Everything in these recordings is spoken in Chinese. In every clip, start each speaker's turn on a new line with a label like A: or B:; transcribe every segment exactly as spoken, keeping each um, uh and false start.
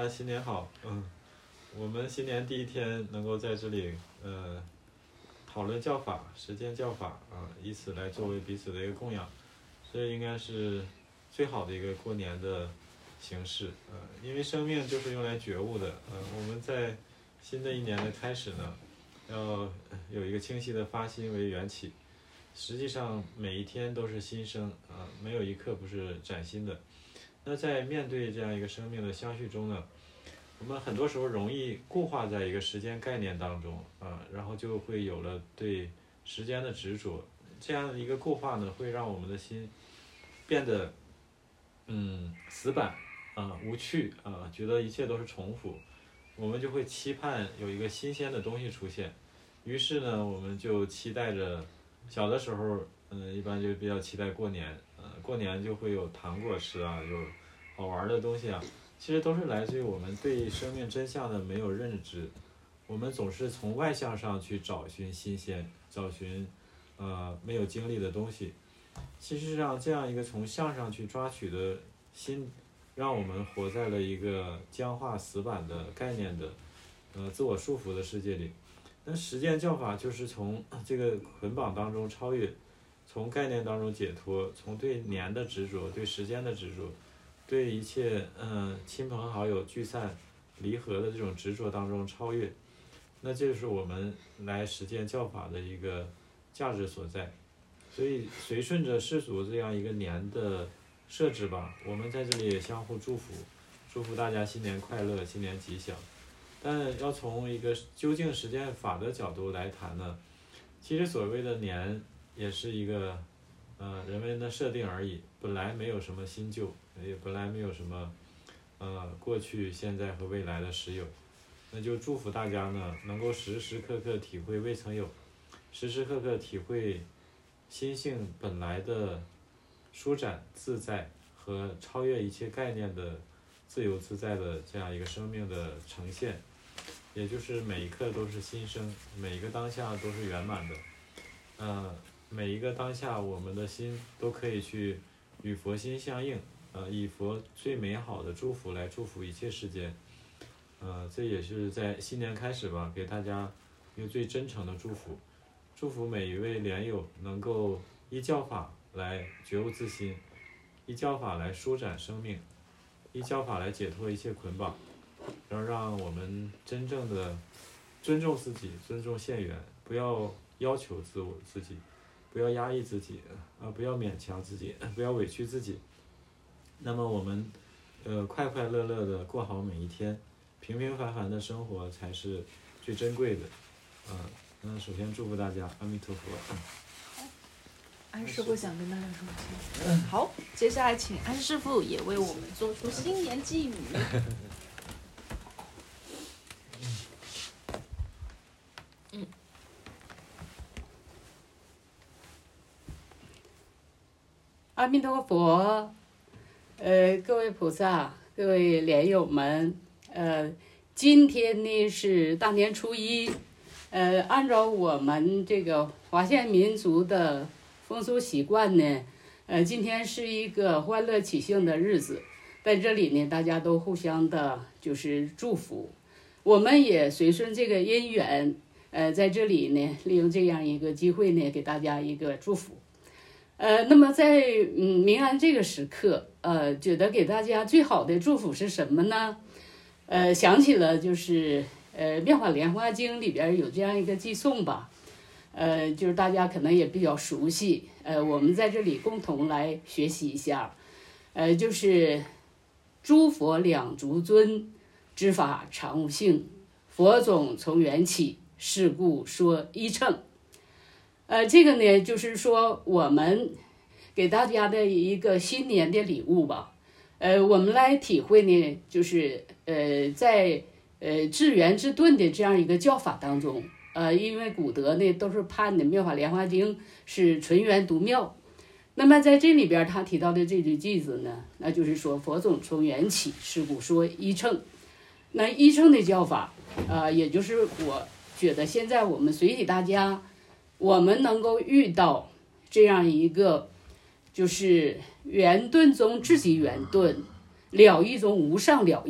A: 啊，新年好。嗯，我们新年第一天能够在这里呃讨论教法、实践教法啊，以此来作为彼此的一个供养，这应该是最好的一个过年的形式。呃，因为生命就是用来觉悟的。呃，我们在新的一年的开始呢，要有一个清晰的发心为缘起。实际上每一天都是新生啊，没有一刻不是崭新的。那在面对这样一个生命的相续中呢，我们很多时候容易固化在一个时间概念当中啊，然后就会有了对时间的执着。这样一个固化呢，会让我们的心变得嗯死板啊、无趣啊，觉得一切都是重复。我们就会期盼有一个新鲜的东西出现，于是呢，我们就期待着。小的时候，嗯，一般就比较期待过年，呃，过年就会有糖果吃啊，有好玩的东西啊，其实都是来自于我们对生命真相的没有认知。我们总是从外向上去找寻新鲜，找寻呃没有经历的东西。其实上，这样一个从向上去抓取的心，让我们活在了一个僵化死板的概念的呃自我束缚的世界里。那实践教法就是从这个捆绑当中超越，从概念当中解脱，从对年的执着、对时间的执着、对一切嗯亲朋好友聚散离合的这种执着当中超越。那这就是我们来实践教法的一个价值所在。所以随顺着世俗这样一个年的设置吧，我们在这里也相互祝福，祝福大家新年快乐，新年吉祥。但要从一个究竟实践法的角度来谈呢，其实所谓的年也是一个呃人为的设定而已，本来没有什么新旧，也本来没有什么呃过去、现在和未来的实有。那就祝福大家呢，能够时时刻刻体会未曾有，时时刻刻体会心性本来的舒展自在和超越一切概念的自由自在的这样一个生命的呈现。也就是每一刻都是新生，每一个当下都是圆满的。呃，每一个当下，我们的心都可以去与佛心相应，呃，以佛最美好的祝福来祝福一切世间。呃，这也是在新年开始吧，给大家一个最真诚的祝福，祝福每一位莲友能够依教法来觉悟自心，依教法来舒展生命，依教法来解脱一切捆绑。要让我们真正的尊重自己，尊重现缘，不要要求自我自己，不要压抑自己，啊，不要勉强自己，不要委屈自己。那么我们，呃，快快乐乐的过好每一天，平平凡凡的生活才是最珍贵的。啊，那首先祝福大家，阿弥陀佛。
B: 安师傅想跟大家说什么？好，接下来请安师傅也为我们做出新年寄语。嗯，
C: 阿弥陀佛，呃，各位菩萨，各位莲友们，呃，今天呢是大年初一，呃，按照我们这个华夏民族的风俗习惯呢，呃，今天是一个欢乐喜庆的日子，在这里呢，大家都互相的就是祝福，我们也随顺这个因缘。呃，在这里呢，利用这样一个机会呢，给大家一个祝福。呃，那么在嗯明安这个时刻，呃，觉得给大家最好的祝福是什么呢？呃，想起了就是呃《妙法莲华经》里边有这样一个偈颂吧，呃，就是大家可能也比较熟悉，呃，我们在这里共同来学习一下，呃，就是诸佛两足尊，知法常无性，佛种从缘起。是故说一乘，呃，这个呢，就是说我们给大家的一个新年的礼物吧。呃，我们来体会呢，就是呃，在呃至圆至顿的这样一个教法当中，呃，因为古德呢都是判的《妙法莲华经》是纯圆独妙。那么在这里边他提到的这句句子呢，那就是说佛种从缘起，是故说一乘。那一乘的教法，呃，也就是我。觉得现在我们随喜大家，我们能够遇到这样一个，就是圆顿中至极圆顿，了义中无上了义，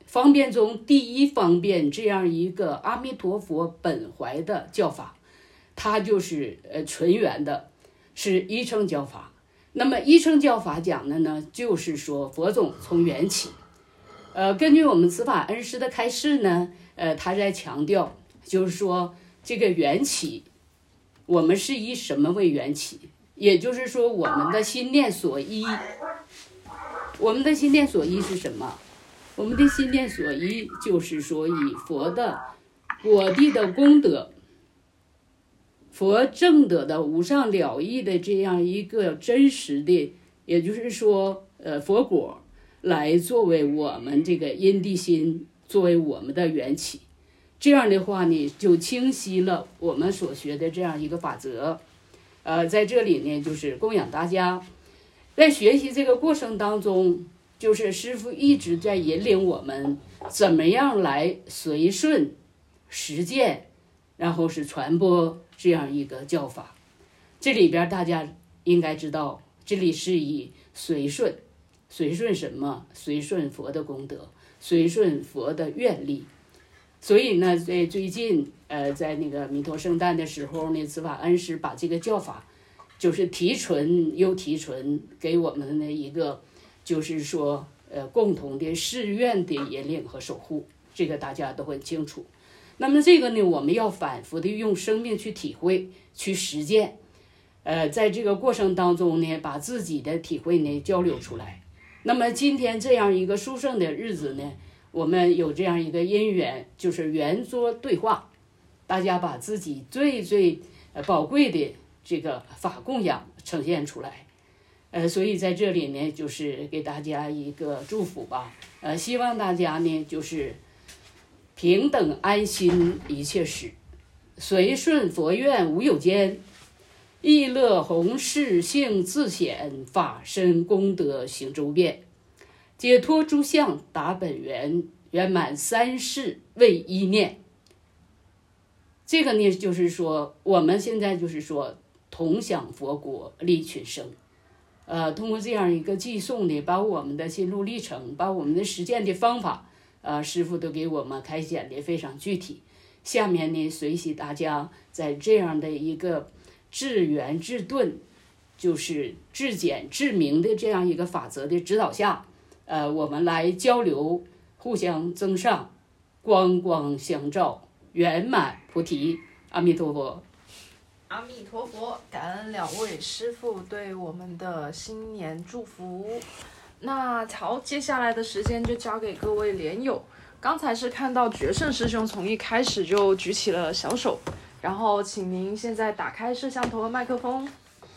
C: 方便中第一方便这样一个阿弥陀佛本怀的教法，它就是呃纯元的，是一乘教法。那么一乘教法讲的呢，就是说佛种从缘起。呃，根据我们慈法恩师的开示呢，呃，他在强调，就是说这个缘起，我们是以什么为缘起？也就是说，我们的心念所依，我们的心念所依是什么？我们的心念所依就是说，以佛的果地的功德，佛正德的无上了义的这样一个真实的，也就是说，呃，佛果。来作为我们这个因地心，作为我们的缘起，这样的话呢，就清晰了我们所学的这样一个法则。呃，在这里呢，就是供养大家，在学习这个过程当中，就是师父一直在引领我们怎么样来随顺实践，然后是传播这样一个教法。这里边大家应该知道，这里是以随顺。随顺什么？随顺佛的功德，随顺佛的愿力。所以呢，在最近，呃，在那个弥陀圣诞的时候呢，慈法恩师把这个教法，就是提纯又提纯，给我们的一个，就是说，呃，共同的誓愿的引领和守护，这个大家都很清楚。那么这个呢，我们要反复的用生命去体会、去实践，呃，在这个过程当中呢，把自己的体会呢交流出来。那么今天这样一个殊胜的日子呢，我们有这样一个因缘，就是圆桌对话，大家把自己最最宝贵的这个法供养呈现出来，呃，所以在这里呢，就是给大家一个祝福吧，呃，希望大家呢就是平等安心一切时，随顺佛愿无有间。意乐弘誓性自显，法身功德行周遍，解脱诸相达本源，圆满三世为一念。这个呢，就是说我们现在就是说同享佛国，利群生。呃，通过这样一个寄送呢，把我们的心路历程，把我们的实践的方法，呃，师父都给我们开显的非常具体。下面呢，随喜大家在这样的一个治圆治顿，就是治简治明的这样一个法则的指导下，呃，我们来交流，互相增上，光光相照，圆满菩提。阿弥陀佛。
B: 阿弥陀佛，感恩两位师父对我们的新年祝福。那好，接下来的时间就交给各位莲友。刚才是看到觉胜师兄从一开始就举起了小手。然后，请您现在打开摄像头和麦克风。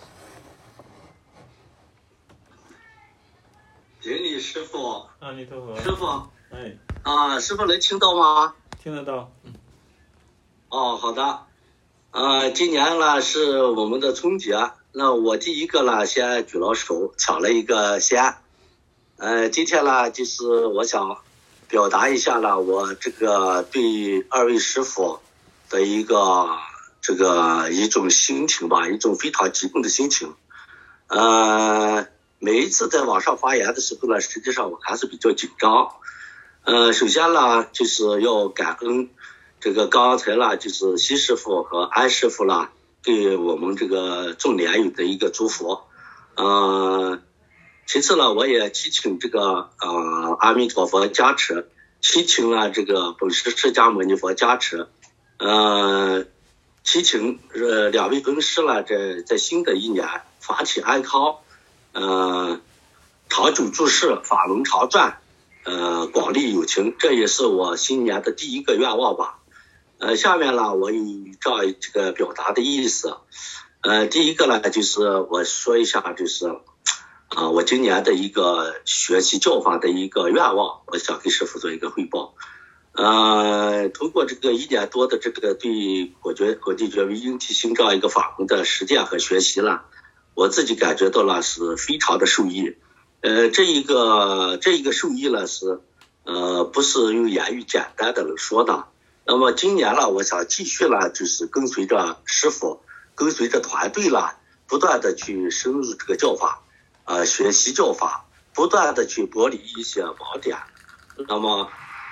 D: 顶礼师父，
A: 阿弥陀佛。
D: 师父，
A: 哎，
D: 啊，师父能听到吗？
A: 听得到。嗯。
D: 哦，好的。呃，今年呢是我们的春节，那我第一个呢先举了手，抢了一个先。呃，今天呢就是我想表达一下呢，我这个对二位师父的一个这个一种心情吧，一种非常激动的心情。呃，每一次在网上发言的时候呢，实际上我还是比较紧张。呃，首先呢，就是要感恩这个刚才呢，就是西师傅和安师傅呢，对我们这个众莲友的一个祝福。呃，其次呢，我也祈请这个呃阿弥陀佛加持，祈请呢这个本师释迦牟尼佛加持。呃，祈请呃两位恩师呢，在在新的一年法体安康，呃，长久住世，法轮常转，呃，广利有情，这也是我新年的第一个愿望吧。呃，下面呢，我有这样这个表达的意思。呃，第一个呢，就是我说一下，就是啊、呃，我今年的一个学习教法的一个愿望，我想给师父做一个汇报。呃，通过这个一年多的这个对果觉果地觉为因地心这样一个法门的实践和学习了，我自己感觉到了是非常的受益。呃，这一个这一个受益呢是呃不是用言语简单的能说的。那么今年呢，我想继续呢，就是跟随着师父，跟随着团队呢，不断的去深入这个教法，呃，学习教法，不断的去剥离一些盲点。那么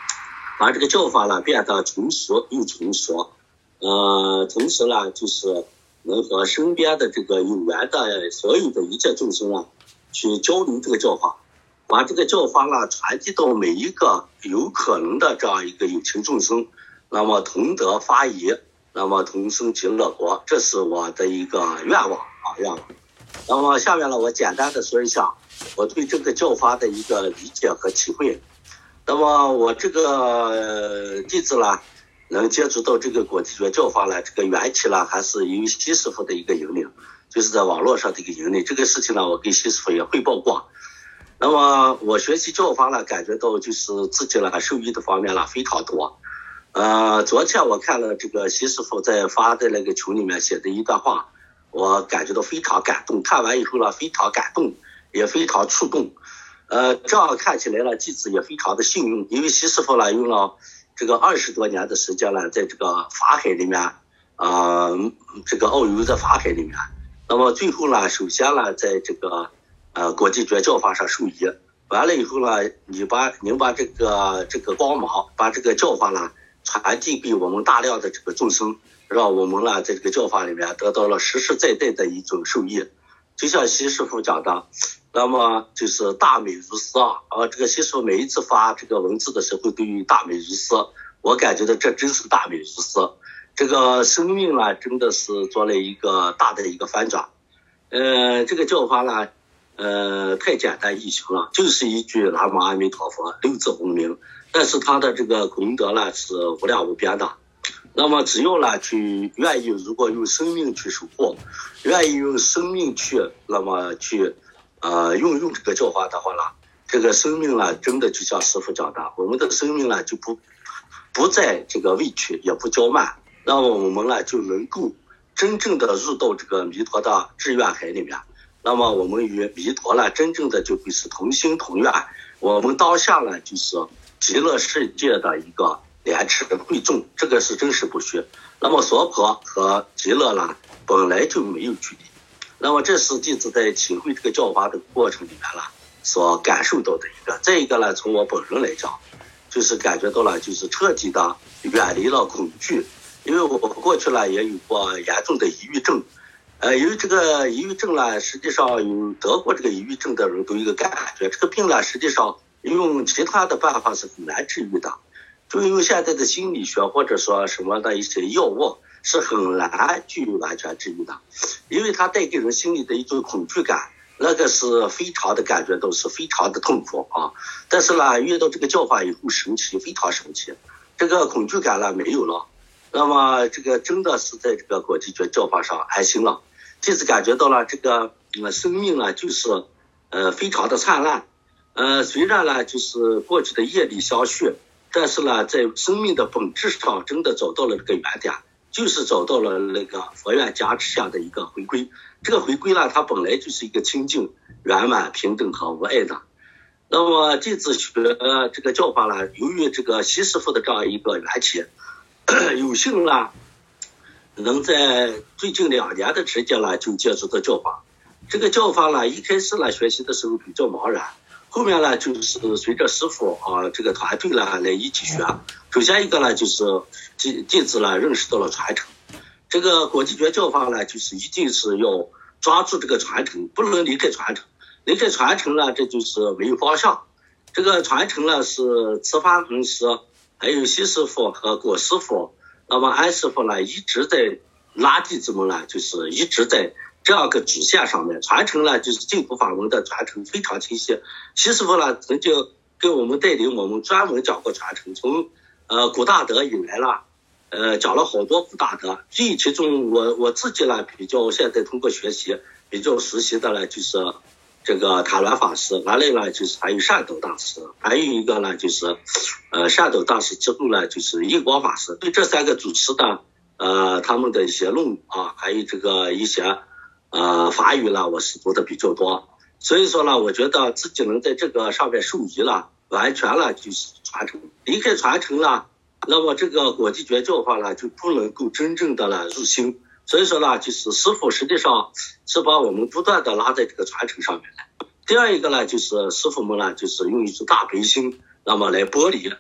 D: 把这个教法呢变得成熟又成熟，呃，同时呢就是能和身边的这个有缘的所有的一切众生啊，去交流这个教法，把这个教法呢传递到每一个有可能的这样一个有情众生，那么同得法益，那么同生极乐国，这是我的一个愿望啊愿望。那么下面呢，我简单的说一下我对这个教法的一个理解和体会。那么我这个弟子呢，能接触到这个果地觉教法呢，这个缘起呢，还是由于西师傅的一个引领，就是在网络上的一个引领。这个事情呢，我跟西师傅也汇报过。那么我学习教法呢，感觉到就是自己呢受益的方面呢非常多。呃，昨天我看了这个西师傅在发的那个群里面写的一段话，我感觉到非常感动。看完以后呢，非常感动，也非常触动。呃，这样看起来呢，弟子也非常的幸运，因为西师傅呢用了这个二十多年的时间呢，在这个法海里面，呃，这个遨游在法海里面。那么最后呢，首先呢，在这个呃果地觉教法上受益，完了以后呢，你把您把这个这个光芒，把这个教法呢传递给我们大量的这个众生，让我们呢在这个教法里面得到了实实在在的一种受益。就像西师傅讲的，那么就是大美如斯啊！啊，这个西师傅每一次发这个文字的时候都有大美如斯，我感觉到这真是大美如斯。这个生命呢，真的是做了一个大的一个翻转。呃，这个教法呢，呃，太简单易行了，就是一句南无阿弥陀佛，六字洪名，但是它的这个功德呢是无量无边的。那么只要呢去愿意，如果用生命去守护，愿意用生命去那么去呃运用这个教法的话呢，这个生命呢真的就像师父讲的，我们的生命呢就不不再这个畏惧，也不骄慢，那么我们呢就能够真正的入到这个弥陀的志愿海里面，那么我们与弥陀呢真正的就会是同心同愿，我们当下呢就是极乐世界的一个莲池会众，这个是真实不虚。那么娑婆和极乐呢本来就没有距离，那么这是弟子在体会这个教法的过程里面了所感受到的一个。再一个呢，从我本人来讲，就是感觉到了就是彻底的远离了恐惧，因为我过去呢也有过严重的抑郁症，呃，由于这个抑郁症呢，实际上有得过这个抑郁症的人都有一个感觉，这个病呢实际上用其他的办法是很难治愈的，就用现在的心理学或者说什么的一些药物是很难去完全治愈的，因为它带给人心里的一种恐惧感，那个是非常的感觉到是非常的痛苦啊。但是呢，遇到这个教法以后神奇，非常神奇，这个恐惧感呢没有了，那么这个真的是在这个果地觉教法上安心了，就是感觉到了这个、呃、生命呢就是呃非常的灿烂，呃虽然呢就是过去的业力相续，但是呢在生命的本质上真的找到了这个原点，就是找到了那个佛愿加持下的一个回归。这个回归呢它本来就是一个清净圆满平等和无爱的。那么弟子学这个教法呢，由于这个西师父的这样一个缘起，有幸呢能在最近两年的时间呢就接触到教法。这个教法呢一开始呢学习的时候比较茫然，后面呢就是随着师父啊这个团队呢来一起学。首先一个呢就是弟弟子呢认识到了传承，这个果地觉教法呢就是一定是要抓住这个传承，不能离开传承，离开传承呢这就是没有方向。这个传承呢是慈法恩师还有西师父和果师父，那么安师父呢一直在拉弟子们呢就是一直在这样个主线上面，传承呢就是净土法门的传承非常清晰。西师父呢曾经跟我们带领我们专门讲过传承，从呃古大德以来了，呃讲了好多古大德，这其中我我自己呢比较现在通过学习比较熟悉的呢就是这个塔鸾法师，完了呢就是还有善导大师，还有一个呢就是呃善导大师之后呢就是印光法师。对这三个主持的呃他们的一些论啊，还有这个一些呃法语呢我是读的比较多，所以说呢我觉得自己能在这个上面受益了，完全了就是传承，离开传承了，那么这个果地觉教法呢就不能够真正的呢入心。所以说呢就是师父实际上是把我们不断的拉在这个传承上面来。第二一个呢就是师父们呢就是用一种大悲心那么来剥离，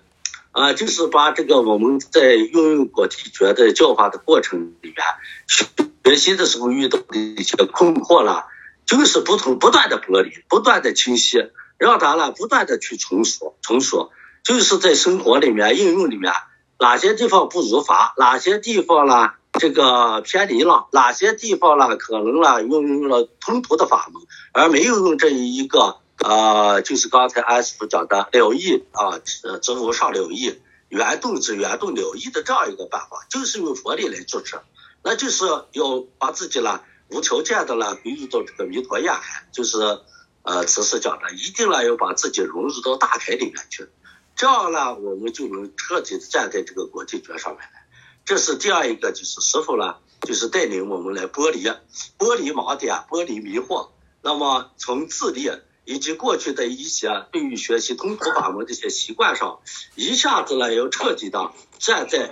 D: 啊、呃，就是把这个我们在运用果体诀的教法的过程里面，学习的时候遇到的一些困惑了，就是不同不断的剥离，不断的清晰，让它呢不断的去重塑重塑，就是在生活里面应用里面，哪些地方不如法，哪些地方呢这个偏离了，哪些地方呢可能呢运用了通途的法门，而没有用这一个呃，就是刚才安师傅讲的了义啊，知无上了义，圆动之圆动了义的这样一个办法，就是用佛力来组织，那就是要把自己呢无条件的呢归入到这个弥陀愿海，就是呃慈师讲的，一定呢要把自己融入到大海里面去，这样呢我们就能彻底站在这个果体诀上面来。这是第二一个，就是师父呢就是带领我们来剥离剥离盲点，剥离迷惑，那么从自立以及过去的一些对于学习通途法门这些习惯上，一下子呢要彻底的站在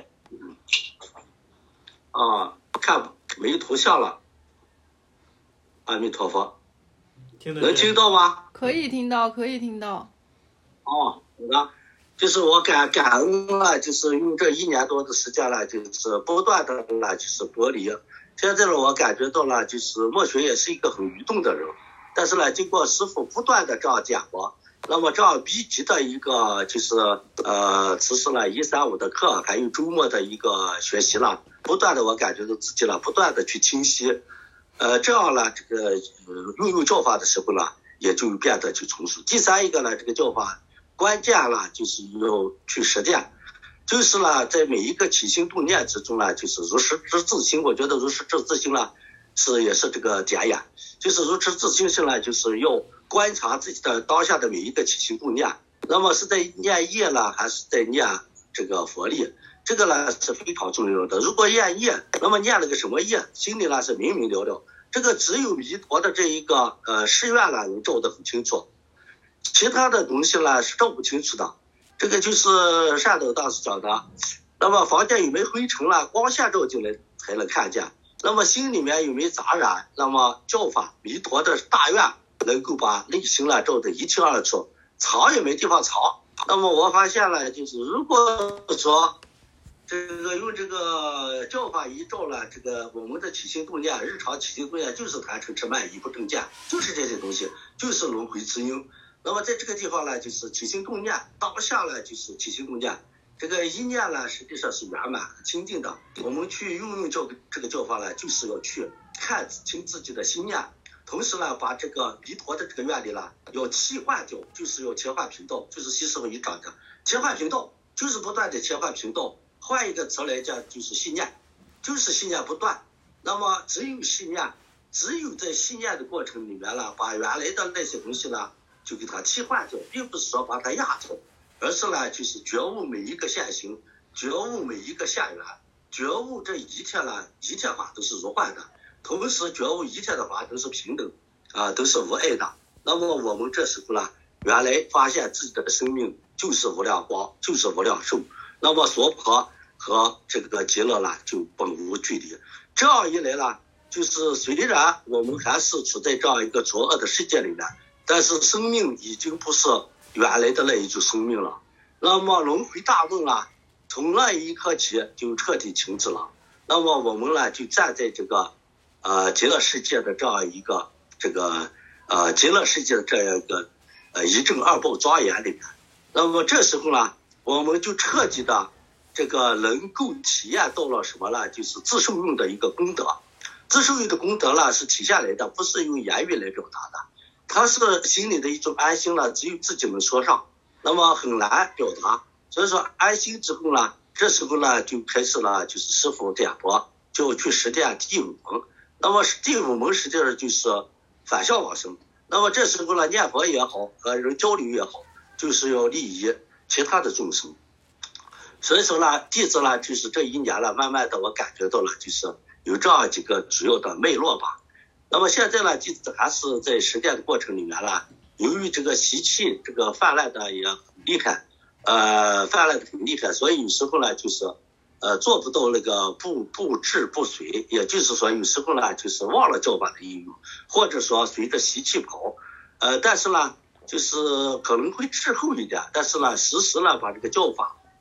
D: 啊看没图像了。阿弥陀佛，能听到吗？
B: 可以听到，可以听到。
D: 哦，好的，就是我感感恩了，就是用这一年多的时间了，就是不断的了，就是剥离。现在呢，我感觉到了，就是墨学也是一个很愚钝的人。但是呢，经过师父不断的这样讲过，那么这样密集的一个就是呃，此时呢一三五的课，还有周末的一个学习了，不断的我感觉到自己了，不断的去清晰，呃，这样呢，这个呃运用教法的时候呢，也就变得去成熟。第三一个呢，这个教法关键呢，就是要去实践，就是呢，在每一个起心动念之中呢，就是如实知自心。我觉得如实知自心呢，是也是这个点眼。就是如实自心性呢，就是要观察自己的当下的每一个起心动念，那么是在念业呢，还是在念这个佛力，这个呢是非常重要的。如果念业，那么念了个什么业，心里呢是明明了了，这个只有弥陀的这一个呃誓愿呢能照得很清楚，其他的东西呢是照不清楚的。这个就是善导大师讲的，那么房间有没有灰尘了，光线照进来才能看见。那么心里面有没有杂染，那么教法弥陀的大愿能够把内心呢照得一清二楚，藏也没地方藏。那么我发现了，就是如果说这个用这个教法一照了，这个我们的起心动念，日常起心动念就是贪嗔痴慢疑不正见，就是这些东西，就是轮回之因。那么在这个地方呢，就是起心动念，当下呢就是起心动念，这个一念呢实际上是圆满清净的。我们去运用这个这个教法呢，就是要去看清自己的心念，同时呢把这个弥陀的这个愿力呢要切换掉，就是要切换频道，就是西师傅一讲的切换频道，就是不断的切换频道。换一个词来讲，就是信念，就是信念不断。那么只有信念，只有在信念的过程里面呢，把原来的那些东西呢就给它替换掉，并不是说把它压掉，而是呢就是觉悟每一个现行，觉悟每一个现缘，觉悟这一切呢一切法都是如幻的，同时觉悟一切的法都是平等啊，都是无碍的。那么我们这时候呢，原来发现自己的生命就是无量光，就是无量寿，那么娑婆和这个极乐呢就本无距离。这样一来呢，就是虽然我们还是处在这样一个浊恶的世界里面，但是生命已经不是原来的那一种生命了。那么轮回大梦呢，从那一刻起就彻底停止了。那么我们呢就站在这个呃极乐世界的这样一个这个呃极乐世界的这样一个呃一正二报庄严里面。那么这时候呢，我们就彻底的这个能够体验到了什么呢？就是自受用的一个功德。自受用的功德呢是体现来的，不是用言语来表达的，它是心里的一种安心了，只有自己能说上，那么很难表达。所以说安心之后呢，这时候呢就开始了，就是师父点拨，就去实践第五门。那么第五门实际上就是反向往生。那么这时候呢，念佛也好，和人交流也好，就是要利益其他的众生。所以说呢，弟子呢，就是这一年了，慢慢的我感觉到了，就是有这样几个主要的脉络吧。那么现在呢，弟子还是在实践的过程里面呢，由于这个习气这个泛滥的也很厉害，呃，泛滥的很厉害，所以有时候呢，就是呃做不到那个不不治不随，也就是说有时候呢，就是忘了教法的应用，或者说随着习气跑，呃，但是呢，就是可能会滞后一点，但是呢，时时呢把这个教法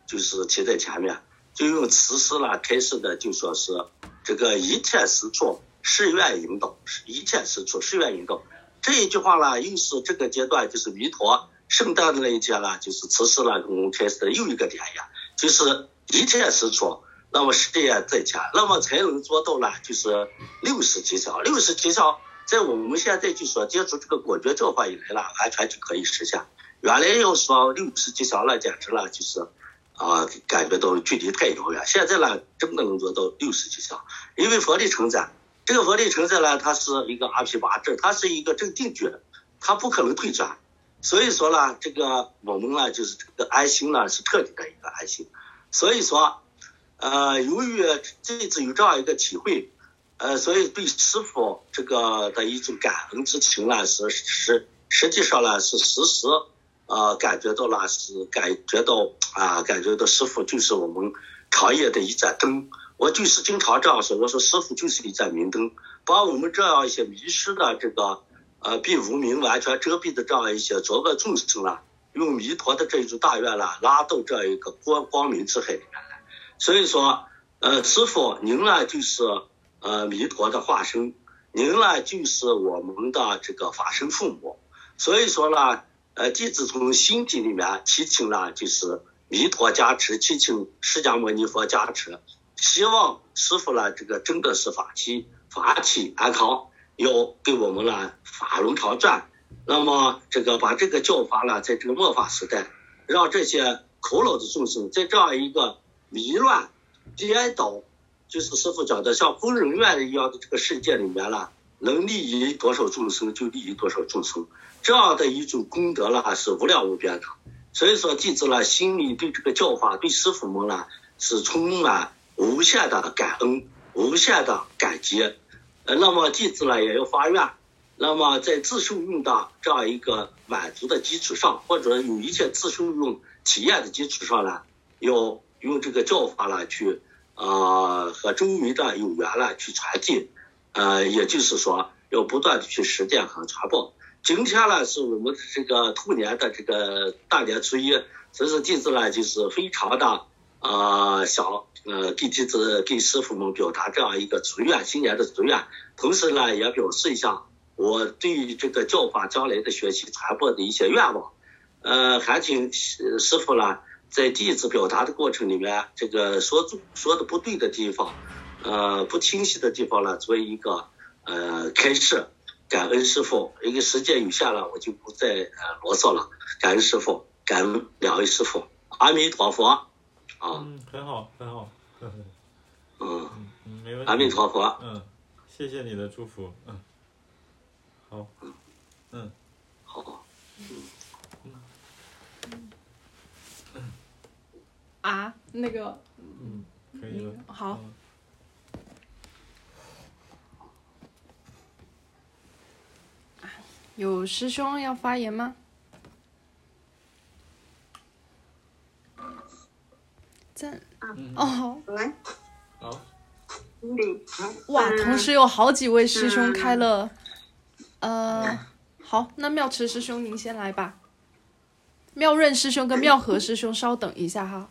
D: 就是提在前面，就用慈诗啦开始的，就说是这个一切实处誓愿引导，一切实处誓愿引导。这一句话啦，又是这个阶段就是弥陀圣诞的那一节啦，就是慈诗啦，我们开始的又一个点呀，就是一切实处。那么事业在前，那么才能做到了，就是六十吉祥。六十吉祥，在我们现在就说接触这个果觉教法以来了，完全就可以实现。原来要说六十吉祥了，简直了，就是啊、呃，感觉到距离太遥远。现在呢，真的能做到六十吉祥，因为佛力承载，这个佛力承载呢，它是一个阿毗跋致，它是一个正定觉，它不可能退转。所以说呢，这个我们呢，就是这个安心呢，是彻底的一个安心。所以说。呃，由于这次有这样一个体会，呃，所以对师父这个的一种感恩之情呢，是实实际上呢是时时呃感觉到了，是感觉到啊、呃，感觉到师父就是我们长夜的一盏灯。我就是经常这样说，我说师父就是一盏明灯，把我们这样一些迷失的这个呃被无明完全遮蔽的这样一些作恶众生了，用弥陀的这一种大愿了，拉到这一个光光明之海里面来。所以说，呃，师父您呢就是呃弥陀的化身，您呢就是我们的这个法身父母。所以说呢，呃，弟子从心底里面祈请了，就是弥陀加持，祈请释迦牟尼佛加持，希望师父呢这个真的是法体法体安康，要给我们呢法轮常转。那么这个把这个教法呢，在这个末法时代，让这些苦恼的众生在这样一个迷乱颠倒，就是师父讲的像疯人院一样的这个世界里面了，能利益多少众生就利益多少众生，这样的一种功德了是无量无边的。所以说弟子呢心里对这个教法对师父们呢是充满无限的感恩，无限的感激。呃，那么弟子呢也要发愿，那么在自受用的这样一个满足的基础上，或者有一切自受用体验的基础上呢，要用这个教法呢去啊、呃、和周围的有缘了去传递，呃，也就是说要不断的去实践和传播。今天呢是我们这个兔年的这个大年初一，所以说弟子呢就是非常的啊、呃、想呃给弟子给师父们表达这样一个祝愿，新年的祝愿，同时呢也表示一下我对这个教法将来的学习传播的一些愿望。呃，还请师父呢在弟子表达的过程里面，这个说说的不对的地方，呃，不清晰的地方呢，作为一个呃开示，感恩师父。因为时间有限了，我就不再呃啰嗦了。感恩师父，感恩两位师父，阿弥陀佛。啊，
A: 嗯，很好，很好。呵呵
D: 嗯
A: 嗯，没问题。
D: 阿弥陀佛。
A: 嗯，谢谢你的祝福。嗯，好。嗯，
D: 好。
B: 啊，那个，
A: 嗯，可以了。
B: 好。
A: 嗯
B: 有师兄要发言吗？在哦，
E: 来，
A: 好。
B: 哇，同时有好几位师兄开了，呃，好，那妙持师兄您先来吧。妙润师兄跟妙和师兄稍等一下哈。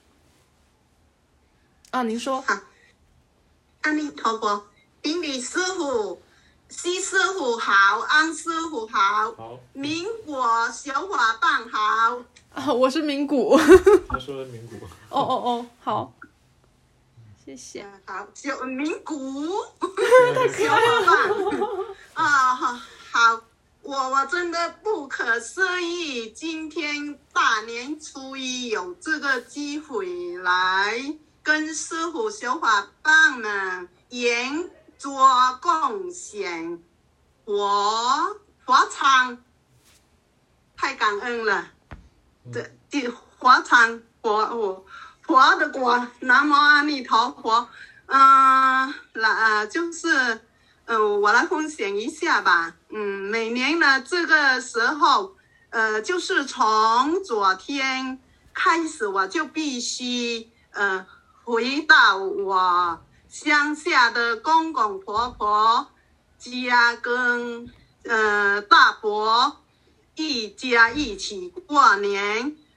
B: 啊，您说。
E: 好，阿弥陀佛，顶礼师傅。西师傅好，安师傅好，
A: 好，
E: 民国小伙伴好。
B: 啊，我是名古。
A: 他说的名古。
B: 哦哦哦，好，谢谢。
E: 嗯、好，小名古，小伙伴啊，好，好，我我真的不可思议，今天大年初一有这个机会来跟师傅小伙伴们研。做贡献，我佛场太感恩了。这这佛场，佛我佛的国，南无阿弥陀佛。嗯，那就是嗯、呃，我来分享一下吧。嗯，每年呢这个时候，呃，就是从昨天开始，我就必须呃回到我。乡下的公公婆婆家跟呃大伯一家一起过年，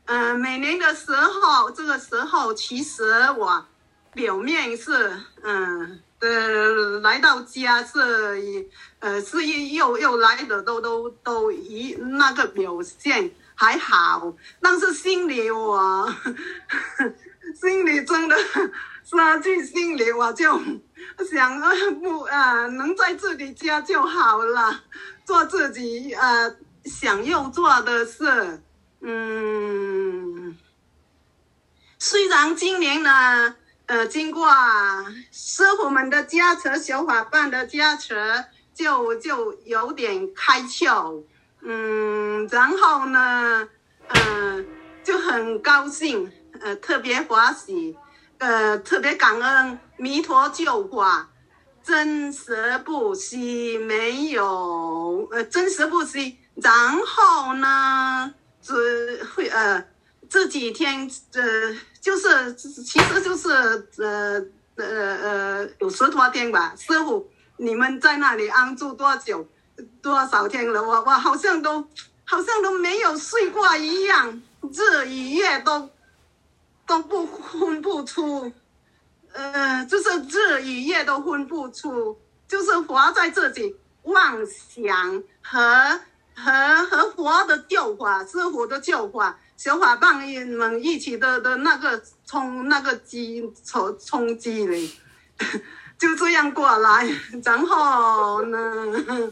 E: 呃，每年的时候，这个时候其实我表面是嗯呃来到家是呃是又又来的都都都一那个表现还好，但是心里我心里真的说句心里我就想呃不啊、呃、能在自己家就好了，做自己呃想要做的事。嗯，虽然今年呢，呃，经过师傅们的加持，小伙伴的加持，就就有点开窍，嗯，然后呢，呃，就很高兴，呃，特别欢喜，呃，特别感恩弥陀救法，真实不虚，没有，呃，真实不虚，然后呢。只会呃这几天呃就是其实就是呃呃呃有十多天吧，师傅你们在那里安住多久多少天了？我我好像都好像都没有睡过一样，日与夜都都不分不出，呃就是日与夜都分不出，就是活在自己妄想和。和和佛的救法，师傅的救法，小伙伴们一起的的那个冲那个击冲冲击里，就这样过来。然后呢，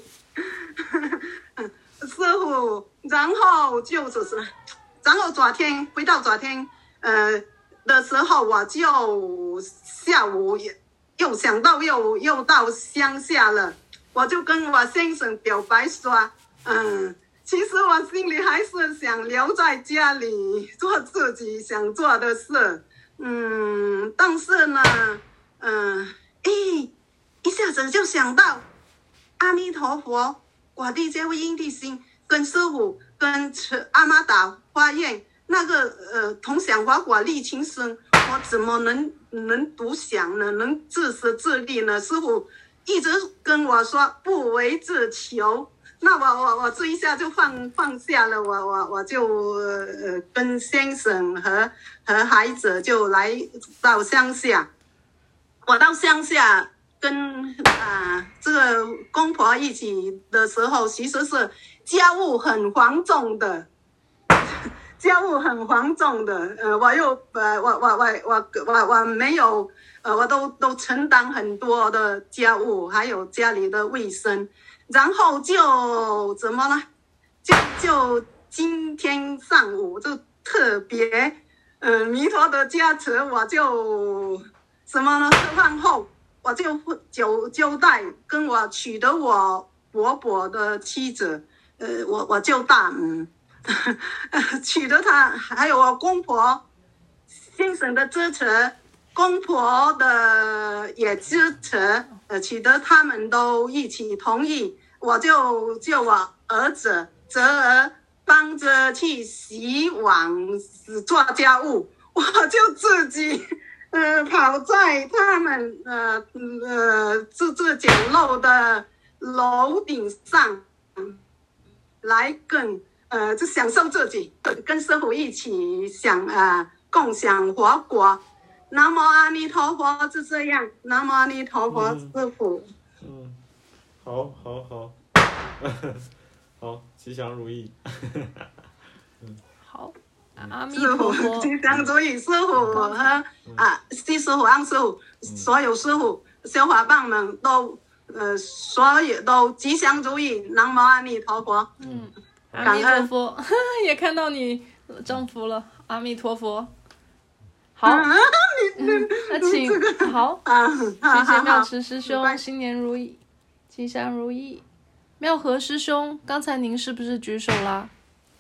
E: 师傅，然后就是，然后昨天回到昨天呃的时候，我就下午又想到又又到乡下了，我就跟我先生表白说。嗯，其实我心里还是想留在家里做自己想做的事，嗯，但是呢，嗯，诶，一下子就想到阿弥陀佛，我的这位因地心跟师傅跟阿妈达花院那个呃同享法果立情生，我怎么能能独享呢？能自食自力呢？师傅一直跟我说不为自求。那我我我这一下就放放下了，我我我就呃跟先生和和孩子就来到乡下，我到乡下跟啊、呃、这个公婆一起的时候，其实是家务很繁重的，家务很繁重的，呃我又呃我我我我我我没有呃我都都承担很多的家务，还有家里的卫生。然后就怎么了？就就今天上午就特别，呃，弥陀的加持，我就什么呢？吃饭后我就就交代跟我娶的我伯伯的妻子，呃，我我就大嗯，娶的他，还有我公婆先生的支持，公婆的也支持。呃，取得他们都一起同意，我就叫我儿子侄儿帮着去洗碗做家务，我就自己呃跑在他们呃呃这这简陋的楼顶上来跟呃就享受自己跟师傅一起享啊、呃、共享佛果。南无阿弥陀佛，就这样。南无阿弥陀佛，师父。
A: 嗯，好，好，好，好，吉祥如意。
B: 嗯，好，阿弥陀佛，
E: 吉祥如意，师父和啊，西师傅、安师傅，所有师傅、小伙伴们都呃，所有都吉祥如意。南无阿弥陀佛。
B: 嗯，阿弥陀佛，也看到你征服了，阿弥陀佛。好，嗯，那请好，谢谢妙慈师兄，新年如意，吉祥如意。妙和师兄，刚才您是不是举手啦？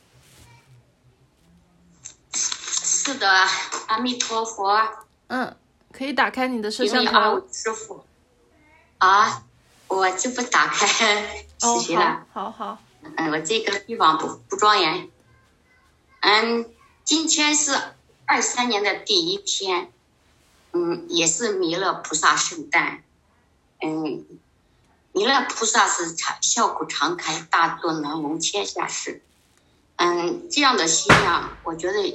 F: 是的，阿弥陀佛。
B: 嗯，可以打开你的摄像头。
F: 师傅，啊，我就不打开，谢谢了。
B: 哦、好好。
F: 嗯，我这个地方不不庄严。嗯，今天是二三年的第一天，嗯，也是弥勒菩萨圣诞，嗯，弥勒菩萨是常笑口常开，大作能容天下事，嗯，这样的信仰，我觉得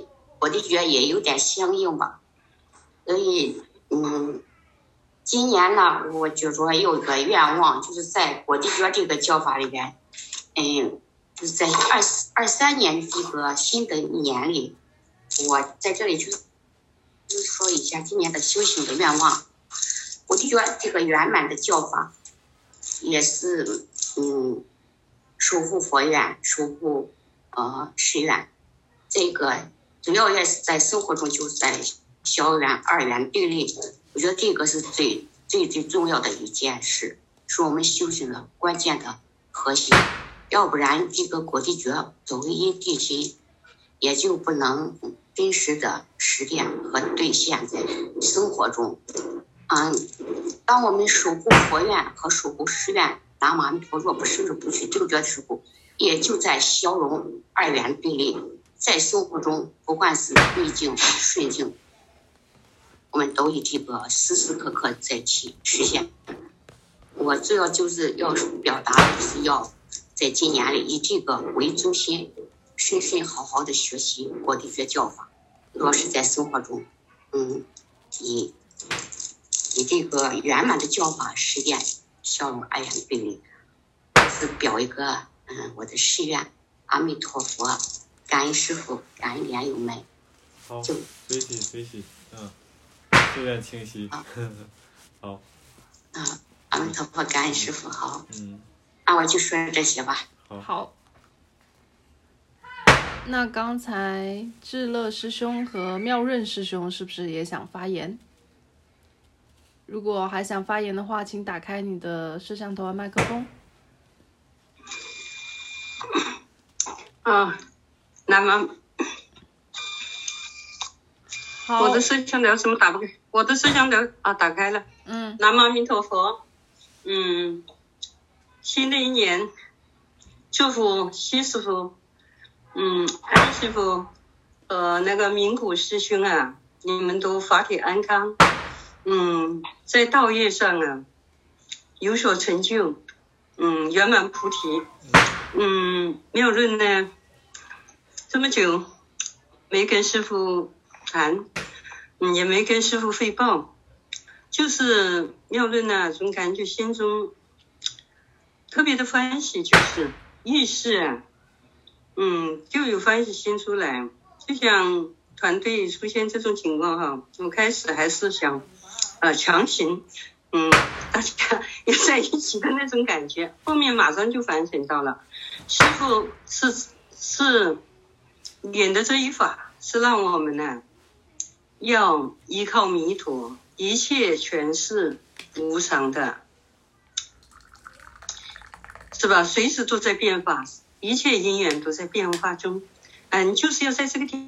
F: 果地觉也有点相应吧。所以，嗯，今年呢，我就说有一个愿望，就是在果地觉这个教法里边，嗯，就是在二二三年这个新的一年里，我在这里就就是说一下今年的修行的愿望。果地觉这个圆满的教法，也是嗯，守护佛愿，守护呃誓愿，这个主要也是在生活中就在小圆二元对立，我觉得这个是最最最重要的一件事，是我们修行的关键的核心，要不然这个果地觉作为因地心，也就不能真实的实践和兑现在生活中。嗯，当我们守护佛愿和守护誓愿，南无阿弥陀若不生不去正觉的时候，也就在消融二元对立，在生活中不管是逆境顺境，我们都以这个时时刻刻在去实现。我主要就是要表达的是要在今年里以这个为中心，深深好好的学习果地觉教法，落实在生活中，嗯，以以这个圆满的教法实践消融二元对立，是表一个嗯我的誓愿。阿弥陀佛，感恩师父，感恩莲友们。
A: 好，
F: 就
A: 随喜随喜，嗯，誓愿清晰。
F: 好，
A: 好。
F: 啊，阿弥陀佛，感恩师父。好，
A: 嗯，
F: 那我就说这些吧。
A: 好。
B: 好。那刚才智乐师兄和妙润师兄是不是也想发言？如果还想发言的话，请打开你的摄像头和麦克风。
G: 啊，那么
B: 好，
G: 我的摄像头什么打不开？我的摄像头啊打开了。
B: 嗯，
G: 南无阿弥陀佛。嗯，新的一年，祝福西师傅，嗯，安师傅和那个名古师兄啊，你们都法体安康，嗯，在道业上啊有所成就，嗯，圆满菩提。嗯，妙润呢，这么久没跟师父谈，嗯，也没跟师父汇报，就是妙润呢，总感觉心中特别的欢喜，就是意识啊，嗯，就有欢喜心出来。就像团队出现这种情况哈，我开始还是想呃强行，嗯，大家也在一起的那种感觉，后面马上就反省到了，师父是是演的这一法是让我们呢要依靠弥陀，一切全是无常的，是吧？随时都在变化，一切因缘都在变化中，嗯，就是要在这个地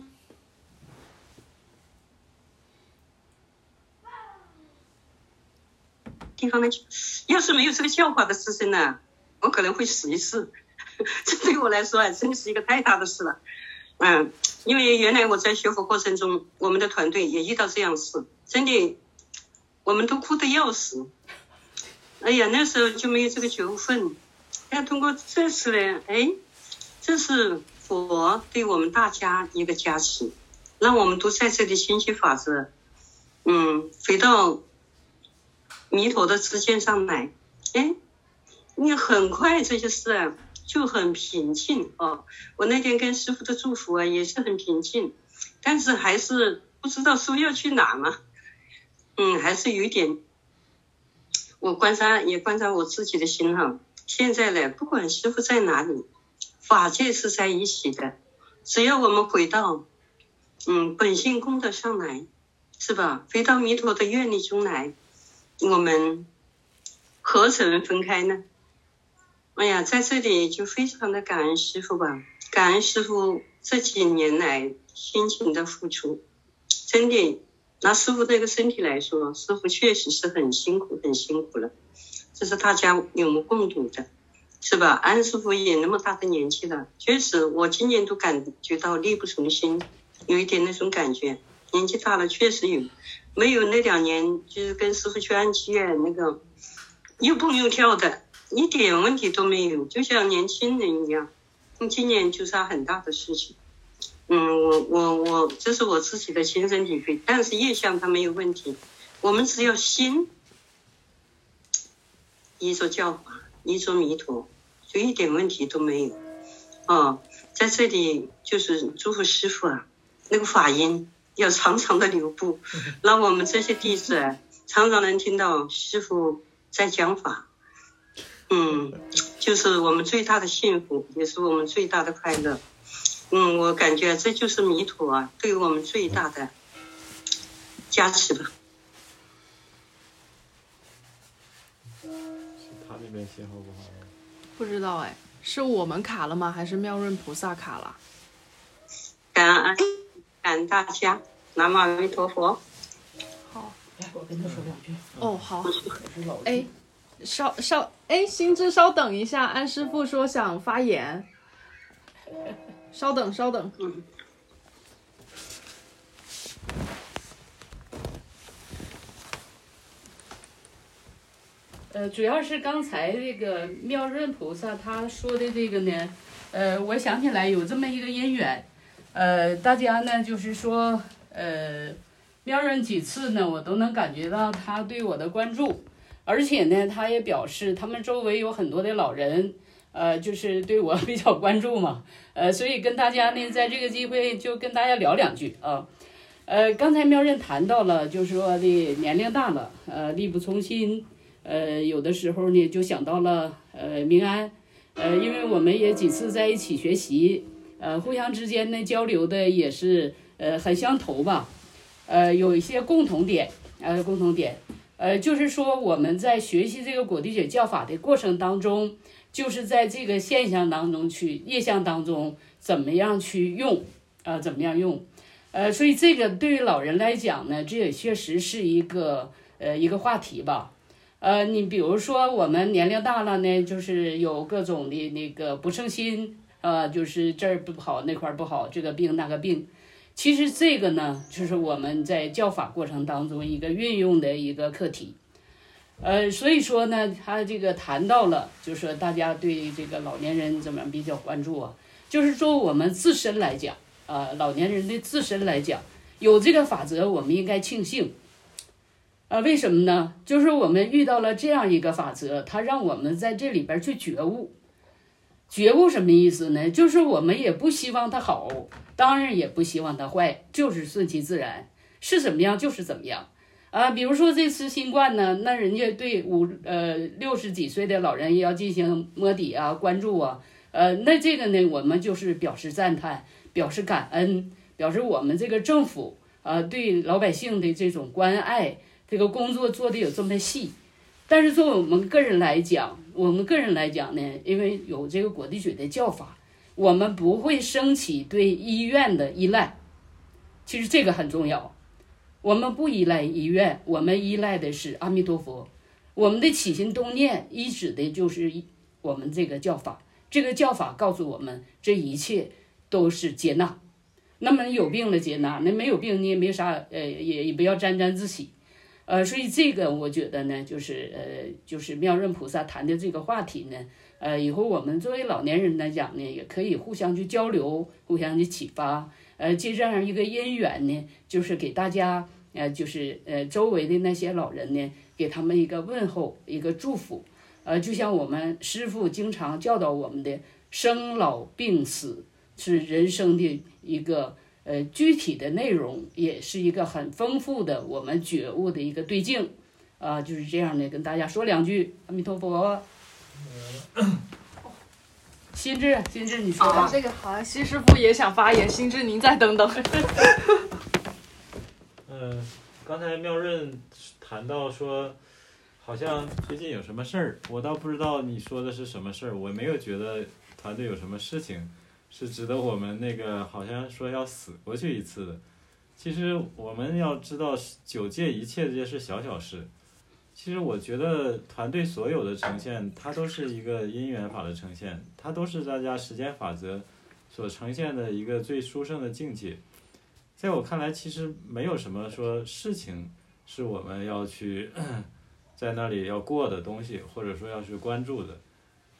G: 地方呢，要是没有这个教法的师生呢，我可能会死一次，这对我来说啊，真是一个太大的事了。嗯，因为原来我在学佛过程中，我们的团队也遇到这样事，真的，我们都哭得要死。哎呀，那时候就没有这个觉分。但通过这次呢，哎，这是佛对我们大家一个加持，让我们都在这里心系法则，嗯，回到弥陀的支线上来。哎，你很快这些事啊就很平静哦。我那天跟师父的祝福啊也是很平静，但是还是不知道说要去哪嘛，嗯，还是有一点。我观察也观察我自己的心哈，现在呢，不管师父在哪里，法界是在一起的，只要我们回到嗯本性功德上来，是吧？回到弥陀的愿力中来，我们何曾分开呢？哎呀，在这里就非常的感恩师父吧，感恩师父这几年来辛勤的付出，真的拿师父这个身体来说，师父确实是很辛苦很辛苦了，这是大家有目共睹的，是吧？安师父也那么大的年纪了，确实我今年都感觉到力不从心，有一点那种感觉，年纪大了确实有，没有那两年就是跟师父去安七院那个又蹦又跳的，一点问题都没有，就像年轻人一样。今年就是他很大的事情， 嗯，我我我这是我自己的亲身体会，但是业相它没有问题，我们只要心依着教法，依着弥陀，就一点问题都没有。哦，在这里就是祝福师父啊，那个法音要常常的流布，让我们这些弟子啊，常常能听到师父在讲法。嗯，就是我们最大的幸福，也是我们最大的快乐。嗯，我感觉这就是弥陀啊，对我们最大的加持吧。
A: 他那边信号不好吗？
B: 不知道哎，是我们卡了吗？还是妙润菩萨卡了？
G: 感恩感恩大家，南无阿弥陀佛。
B: 好，
C: 来，我跟他说两句。
B: 哦，好。
C: 我是老
B: 哎，稍稍，哎，心之稍等一下，安师傅说想发言。稍等，稍等。
G: 嗯。
C: 呃，主要是刚才这个妙润菩萨他说的这个呢，呃，我想起来有这么一个因缘，呃，大家呢就是说，呃，妙润几次呢，我都能感觉到他对我的关注，而且呢，他也表示他们周围有很多的老人。呃，就是对我比较关注嘛，呃，所以跟大家呢，在这个机会就跟大家聊两句啊。呃，刚才妙润谈到了，就是说的年龄大了，呃，力不从心，呃，有的时候呢就想到了呃明安，呃，因为我们也几次在一起学习，呃，互相之间呢交流的也是呃很相投吧，呃，有一些共同点，呃，共同点，呃，就是说我们在学习这个果地觉教法的过程当中。就是在这个现象当中去业相当中怎么样去用啊、呃，怎么样用，呃，所以这个对于老人来讲呢，这也确实是一个呃一个话题吧，呃，你比如说我们年龄大了呢，就是有各种的那个不称心，呃，就是这儿不好那块不好，这个病那个病，其实这个呢，就是我们在教法过程当中一个运用的一个课题。呃，所以说呢，他这个谈到了，就是说大家对这个老年人怎么样比较关注啊？就是说我们自身来讲，啊、呃，老年人的自身来讲，有这个法则，我们应该庆幸。啊、呃，为什么呢？就是我们遇到了这样一个法则，它让我们在这里边去觉悟。觉悟什么意思呢？就是我们也不希望它好，当然也不希望它坏，就是顺其自然，是怎么样就是怎么样。啊，比如说这次新冠呢，那人家对五呃六十几岁的老人也要进行摸底啊、关注啊，呃，那这个呢，我们就是表示赞叹、表示感恩、表示我们这个政府啊、呃、对老百姓的这种关爱，这个工作做的有这么细。但是作为我们个人来讲，我们个人来讲呢，因为有这个果地觉的教法，我们不会升起对医院的依赖，其实这个很重要。我们不依赖医院，我们依赖的是阿弥陀佛。我们的起心动念依止的就是我们这个教法，这个教法告诉我们，这一切都是接纳。那么有病了接纳，那没有病你也没啥，呃，也也不要沾沾自喜。呃，所以这个我觉得呢，就是呃，就是妙润菩萨谈的这个话题呢，呃，以后我们作为老年人来讲呢，也可以互相去交流，互相去启发。呃，借这样一个因缘呢，就是给大家，呃，就是呃周围的那些老人呢，给他们一个问候，一个祝福。呃，就像我们师父经常教导我们的，生老病死是人生的一个呃具体的内容，也是一个很丰富的我们觉悟的一个对境。啊、呃，就是这样的，跟大家说两句，阿弥陀佛。嗯心智，心智，你说吧。
B: 啊、这个好，西师傅也想发言，心智您再等等。
A: 嗯，刚才妙润谈到说，好像最近有什么事儿，我倒不知道你说的是什么事儿，我没有觉得团队有什么事情是值得我们那个好像说要死过去一次的。其实我们要知道，九界一切这些是小小事。其实我觉得团队所有的呈现，它都是一个因缘法的呈现，它都是大家时间法则所呈现的一个最殊胜的境界。在我看来，其实没有什么说事情是我们要去在那里要过的东西，或者说要去关注的，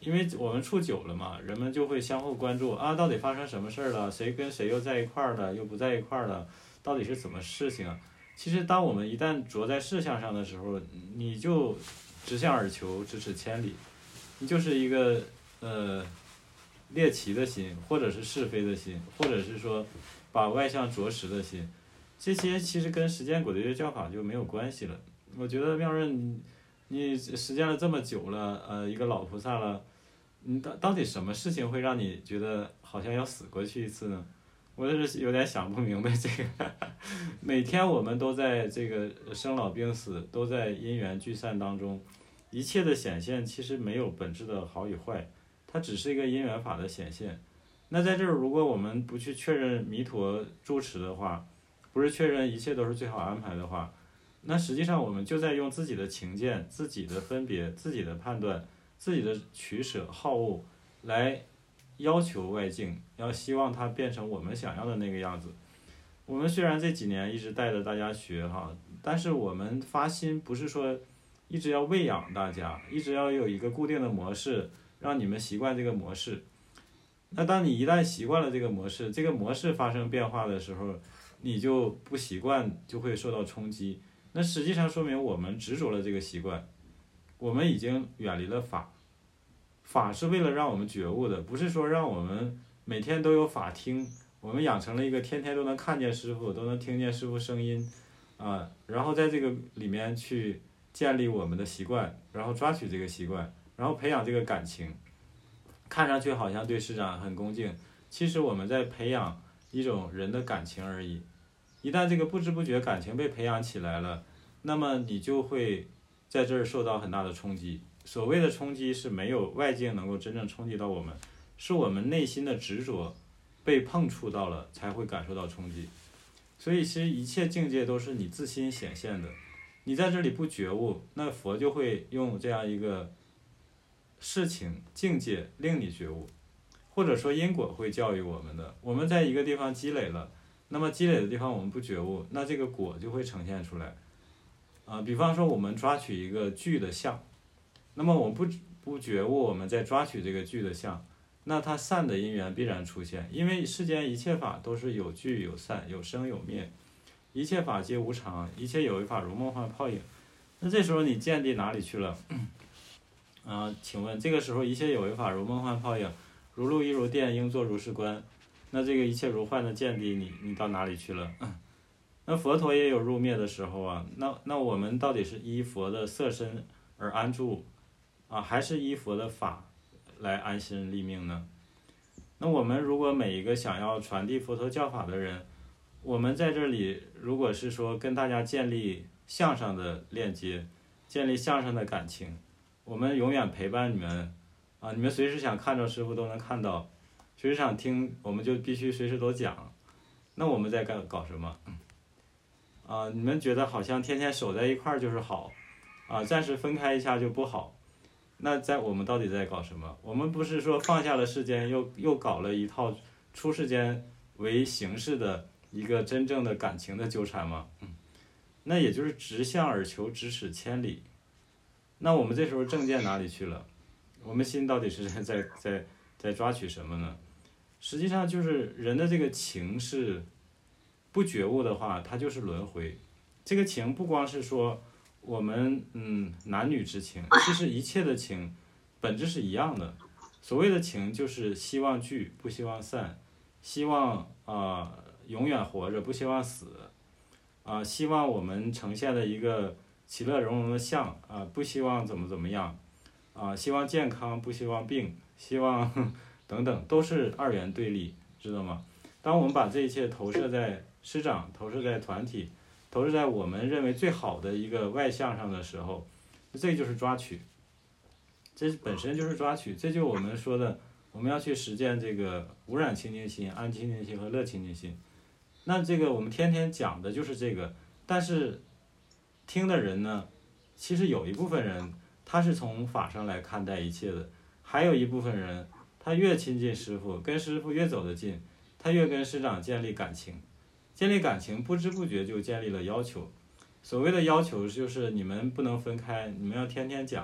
A: 因为我们处久了嘛，人们就会相互关注啊，到底发生什么事儿了？谁跟谁又在一块儿了，又不在一块儿了？到底是怎么事情啊？其实，当我们一旦着在事项上的时候，你就直向而求，咫尺千里，你就是一个呃猎奇的心，或者是是非的心，或者是说把外向着实的心，这些其实跟实践果决教法就没有关系了。我觉得妙润，你实践了这么久了，呃，一个老菩萨了，你到到底什么事情会让你觉得好像要死过去一次呢？我就是有点想不明白这个。每天我们都在这个生老病死，都在因缘聚散当中，一切的显现其实没有本质的好与坏，它只是一个因缘法的显现。那在这儿，如果我们不去确认弥陀住持的话，不是确认一切都是最好安排的话，那实际上我们就在用自己的情见、自己的分别、自己的判断、自己的取舍、好恶来要求外境，要希望它变成我们想要的那个样子。我们虽然这几年一直带着大家学哈，但是我们发心不是说一直要喂养大家，一直要有一个固定的模式，让你们习惯这个模式。那当你一旦习惯了这个模式，这个模式发生变化的时候，你就不习惯，就会受到冲击。那实际上说明我们执着了这个习惯，我们已经远离了法。法是为了让我们觉悟的，不是说让我们每天都有法听。我们养成了一个天天都能看见师父，都能听见师父声音，啊，然后在这个里面去建立我们的习惯，然后抓取这个习惯，然后培养这个感情。看上去好像对师长很恭敬，其实我们在培养一种人的感情而已。一旦这个不知不觉感情被培养起来了，那么你就会在这儿受到很大的冲击。所谓的冲击是没有外境能够真正冲击到我们，是我们内心的执着被碰触到了才会感受到冲击。所以其实一切境界都是你自心显现的，你在这里不觉悟，那佛就会用这样一个事情境界令你觉悟，或者说因果会教育我们的。我们在一个地方积累了，那么积累的地方我们不觉悟，那这个果就会呈现出来。啊、呃，比方说我们抓取一个具的相，那么我们不不觉悟，我们在抓取这个具的相，那它散的因缘必然出现。因为世间一切法都是有聚有散，有生有灭，一切法皆无常，一切有为法如梦幻泡影。那这时候你见地哪里去了？啊、呃，请问这个时候一切有为法如梦幻泡影，如露亦如电，应作如是观。那这个一切如幻的见地，你你到哪里去了？那佛陀也有入灭的时候啊。那那我们到底是依佛的色身而安住啊，还是依佛的法来安心立命呢？那我们如果每一个想要传递佛陀教法的人，我们在这里如果是说跟大家建立向上的链接，建立向上的感情，我们永远陪伴你们啊，你们随时想看着师父都能看到，随时想听我们就必须随时都讲。那我们在干搞什么啊？你们觉得好像天天守在一块儿就是好啊，暂时分开一下就不好。那在我们到底在搞什么？我们不是说放下了世间，又又搞了一套出世间为形式的一个真正的感情的纠缠吗？嗯，那也就是直向而求，咫尺千里。那我们这时候正见哪里去了？我们心到底是在在在抓取什么呢？实际上就是人的这个情是不觉悟的话，它就是轮回。这个情不光是说我们嗯男女之情，其实一切的情本质是一样的。所谓的情就是希望聚不希望散，希望啊、呃、永远活着不希望死啊、呃，希望我们呈现的一个其乐融融的相啊、呃，不希望怎么怎么样啊、呃，希望健康不希望病，希望等等，都是二元对立，知道吗？当我们把这一切投射在师长，投射在团体，投射在我们认为最好的一个外向上的时候，这就是抓取，这本身就是抓取。这就我们说的，我们要去实践这个无染清净心、安清净心和乐清净心。那这个我们天天讲的就是这个，但是听的人呢，其实有一部分人他是从法上来看待一切的，还有一部分人他越亲近师父，跟师父越走得近，他越跟师长建立感情，建立感情不知不觉就建立了要求。所谓的要求就是你们不能分开，你们要天天讲，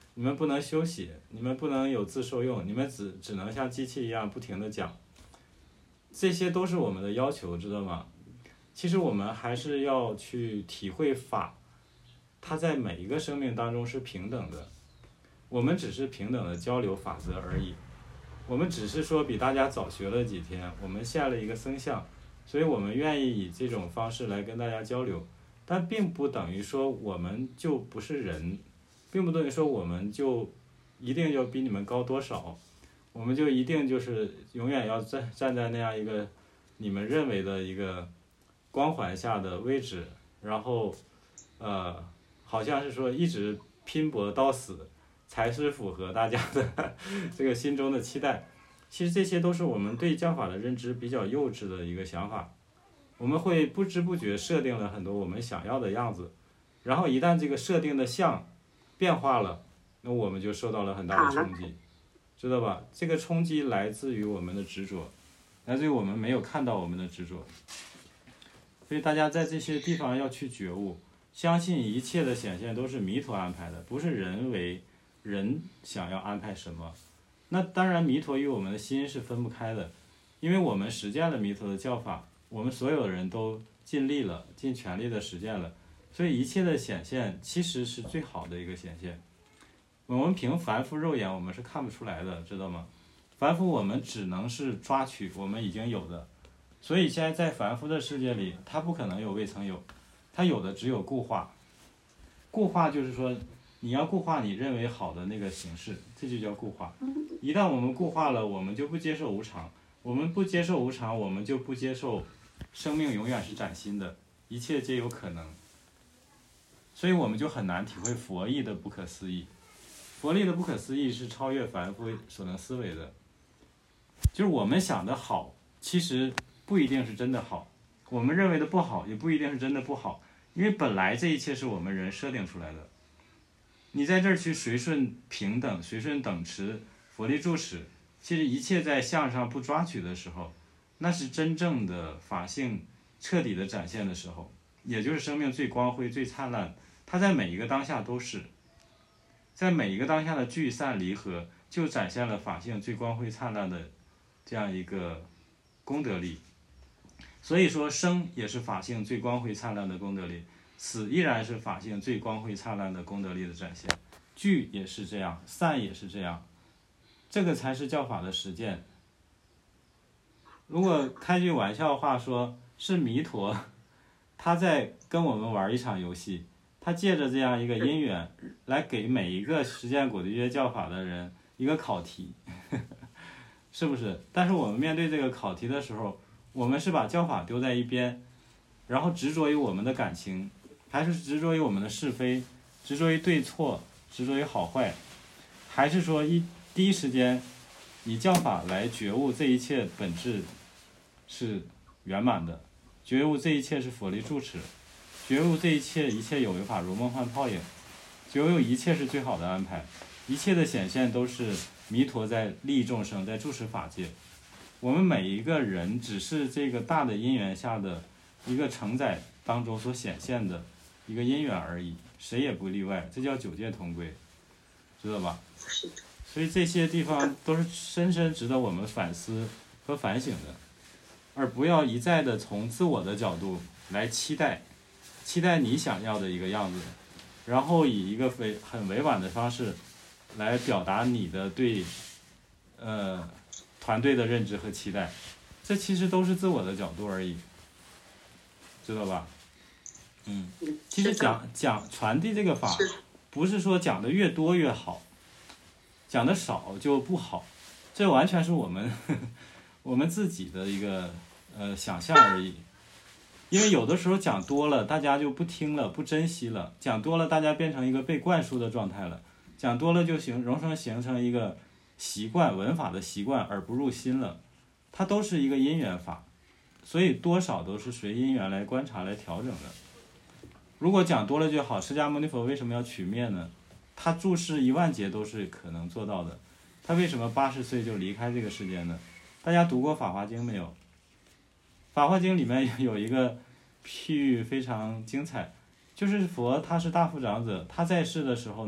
A: 你们不能休息，你们不能有自受用，你们只只能像机器一样不停地讲。这些都是我们的要求，知道吗？其实我们还是要去体会法，它在每一个生命当中是平等的，我们只是平等的交流法则而已。我们只是说比大家早学了几天，我们下了一个僧相，所以我们愿意以这种方式来跟大家交流，但并不等于说我们就不是人，并不等于说我们就一定要比你们高多少，我们就一定就是永远要站站在那样一个你们认为的一个光环下的位置，然后呃，好像是说一直拼搏到死才是符合大家的这个心中的期待。其实这些都是我们对教法的认知比较幼稚的一个想法，我们会不知不觉设定了很多我们想要的样子，然后一旦这个设定的像变化了，那我们就受到了很大的冲击，知道吧？这个冲击来自于我们的执着，来自于我们没有看到我们的执着。所以大家在这些地方要去觉悟，相信一切的显现都是弥陀安排的，不是人为人想要安排什么。那当然弥陀与我们的心是分不开的，因为我们实践了弥陀的教法，我们所有人都尽力了，尽全力的实践了，所以一切的显现其实是最好的一个显现。我们凭凡夫肉眼我们是看不出来的，知道吗？凡夫我们只能是抓取我们已经有的，所以现在在凡夫的世界里，它不可能有未曾有，它有的只有固化。固化就是说你要固化你认为好的那个形式，这就叫固化。一旦我们固化了，我们就不接受无常，我们不接受无常，我们就不接受生命永远是崭新的，一切皆有可能。所以我们就很难体会佛意的不可思议。佛力的不可思议是超越凡夫所能思维的，就是我们想的好其实不一定是真的好，我们认为的不好也不一定是真的不好，因为本来这一切是我们人设定出来的。你在这儿去随顺平等，随顺等持，佛力住持，其实一切在相上不抓取的时候，那是真正的法性彻底的展现的时候，也就是生命最光辉最灿烂，它在每一个当下都是，在每一个当下的聚散离合就展现了法性最光辉灿烂的这样一个功德力。所以说生也是法性最光辉灿烂的功德力，死依然是法性最光辉灿烂的功德力的展现，聚也是这样，散也是这样，这个才是教法的实践。如果开句玩笑话说，是弥陀他在跟我们玩一场游戏，他借着这样一个因缘来给每一个实践果地约教法的人一个考题是不是？但是我们面对这个考题的时候，我们是把教法丢在一边，然后执着于我们的感情，还是执着于我们的是非，执着于对错，执着于好坏，还是说一第一时间以教法来觉悟这一切本质是圆满的，觉悟这一切是佛力住持，觉悟这一切一切有为法如梦幻泡影，觉悟一切是最好的安排，一切的显现都是弥陀在利益众生，在住持法界。我们每一个人只是这个大的因缘下的一个承载当中所显现的一个因缘而已，谁也不例外，这叫九界同归，知道吧？所以这些地方都是深深值得我们反思和反省的，而不要一再的从自我的角度来期待期待你想要的一个样子，然后以一个委很委婉的方式来表达你的对呃团队的认知和期待，这其实都是自我的角度而已，知道吧？嗯，其实讲讲传递这个法，不是说讲的越多越好，讲的少就不好，这完全是我们呵呵我们自己的一个呃想象而已。因为有的时候讲多了，大家就不听了，不珍惜了；讲多了，大家变成一个被灌输的状态了；讲多了就形容成形成一个习惯，文法的习惯而不入心了。它都是一个因缘法，所以多少都是随因缘来观察来调整的。如果讲多了就好，释迦牟尼佛为什么要取灭呢？他住世一万劫都是可能做到的，他为什么八十岁就离开这个世界呢？大家读过《法华经》没有？《法华经》里面有一个譬喻非常精彩，就是佛他是大富长者，他在世的时候呢，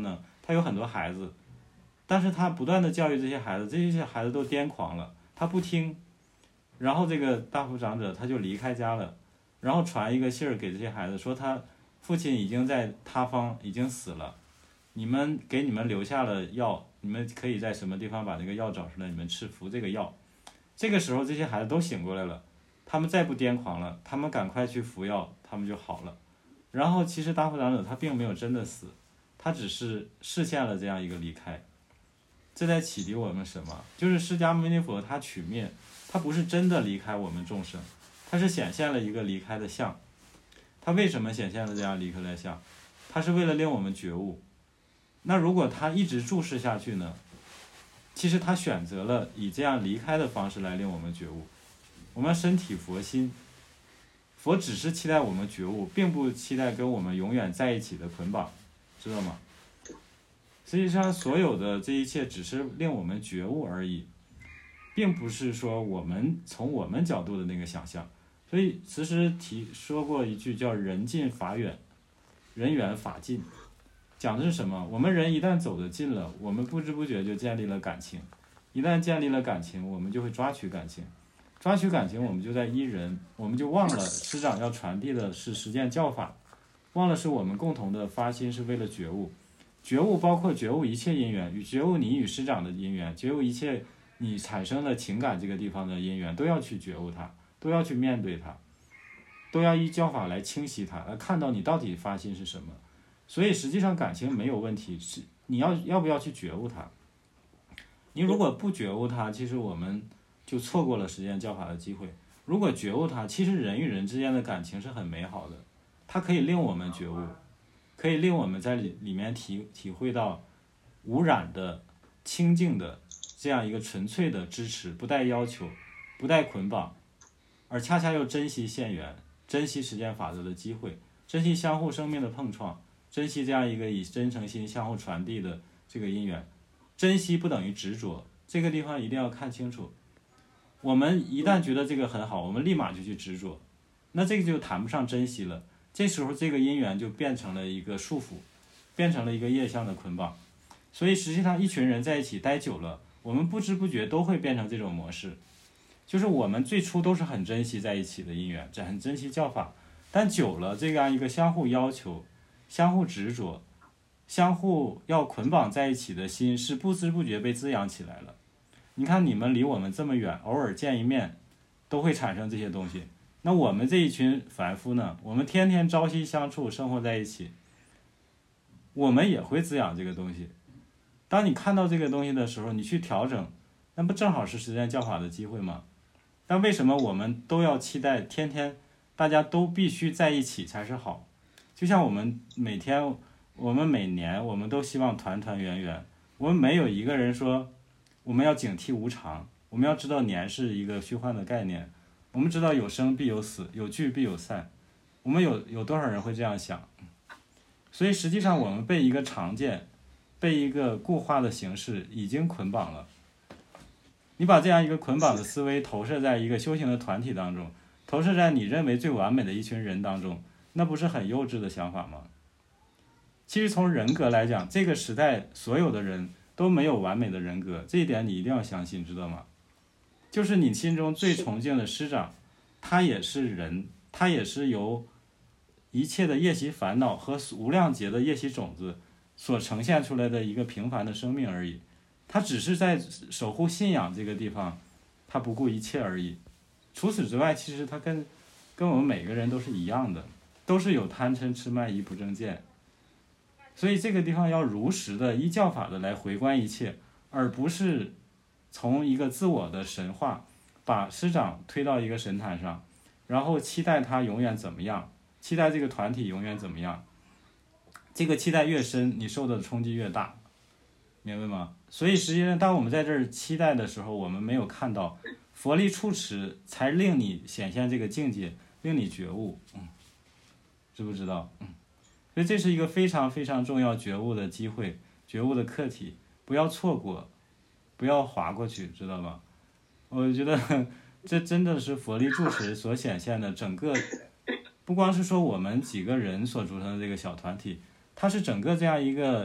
A: 他有很多孩子，但是他不断的教育这些孩子，这些孩子都癫狂了，他不听，然后这个大夫长者他就离开家了，然后传一个信儿给这些孩子，说他父亲已经在他方已经死了，你们给你们留下了药，你们可以在什么地方把这个药找出来，你们吃服这个药。这个时候这些孩子都醒过来了，他们再不癫狂了，他们赶快去服药，他们就好了。然后其实大夫长者他并没有真的死，他只是实现了这样一个离开。这在启迪我们什么？就是释迦牟尼佛他取灭，他不是真的离开我们众生，他是显现了一个离开的相。他为什么显现了这样离开的相？他是为了令我们觉悟。那如果他一直注视下去呢？其实他选择了以这样离开的方式来令我们觉悟。我们身体佛心，佛只是期待我们觉悟，并不期待跟我们永远在一起的捆绑，知道吗？实际上所有的这一切只是令我们觉悟而已，并不是说我们从我们角度的那个想象。所以其实提说过一句叫人近法远，人远法近，讲的是什么？我们人一旦走得近了，我们不知不觉就建立了感情，一旦建立了感情，我们就会抓取感情，抓取感情我们就在依人，我们就忘了师长要传递的是实践教法，忘了是我们共同的发心是为了觉悟。觉悟包括觉悟一切因缘，与觉悟你与师长的因缘，觉悟一切你产生的情感这个地方的因缘，都要去觉悟它，都要去面对它，都要依教法来清晰它，来看到你到底发心是什么。所以实际上感情没有问题，是你要要不要去觉悟它。你如果不觉悟它，其实我们就错过了实践教法的机会。如果觉悟它，其实人与人之间的感情是很美好的，它可以令我们觉悟，可以令我们在里里面体体会到无染的清净的这样一个纯粹的支持，不带要求，不带捆绑，而恰恰又珍惜现缘，珍惜实践法则的机会，珍惜相互生命的碰撞，珍惜这样一个以真诚心相互传递的这个因缘。珍惜不等于执着，这个地方一定要看清楚。我们一旦觉得这个很好，我们立马就去执着，那这个就谈不上珍惜了。这时候这个因缘就变成了一个束缚，变成了一个业相的捆绑。所以实际上一群人在一起待久了，我们不知不觉都会变成这种模式，就是我们最初都是很珍惜在一起的因缘，很珍惜教法，但久了这样一个相互要求、相互执着、相互要捆绑在一起的心是不知不觉被滋养起来了。你看你们离我们这么远，偶尔见一面都会产生这些东西，那我们这一群凡夫呢，我们天天朝夕相处生活在一起，我们也会滋养这个东西。当你看到这个东西的时候，你去调整，那不正好是实践教法的机会吗？但为什么我们都要期待天天大家都必须在一起才是好？就像我们每天我们每年我们都希望团团圆圆，我们没有一个人说我们要警惕无常，我们要知道年是一个虚幻的概念，我们知道有生必有死，有聚必有散，我们有有多少人会这样想？所以实际上我们被一个常见，被一个固化的形式已经捆绑了。你把这样一个捆绑的思维投射在一个修行的团体当中，投射在你认为最完美的一群人当中，那不是很幼稚的想法吗？其实从人格来讲，这个时代所有的人都没有完美的人格，这一点你一定要相信，知道吗？就是你心中最崇敬的师长，他也是人，他也是由一切的业习烦恼和无量劫的业习种子所呈现出来的一个平凡的生命而已，他只是在守护信仰这个地方，他不顾一切而已。除此之外，其实他跟跟我们每个人都是一样的，都是有贪嗔痴慢疑不正见。所以这个地方要如实的依教法的来回观一切，而不是从一个自我的神话把师长推到一个神坛上，然后期待他永远怎么样，期待这个团体永远怎么样。这个期待越深，你受的冲击越大，明白吗？所以实际上当我们在这儿期待的时候，我们没有看到佛力处持才令你显现这个境界，令你觉悟，嗯，知不知道？嗯，所以这是一个非常非常重要觉悟的机会，觉悟的课题，不要错过，不要划过去，知道吗？我觉得这真的是佛力住持所显现的整个，不光是说我们几个人所组成的这个小团体，它是整个这样一个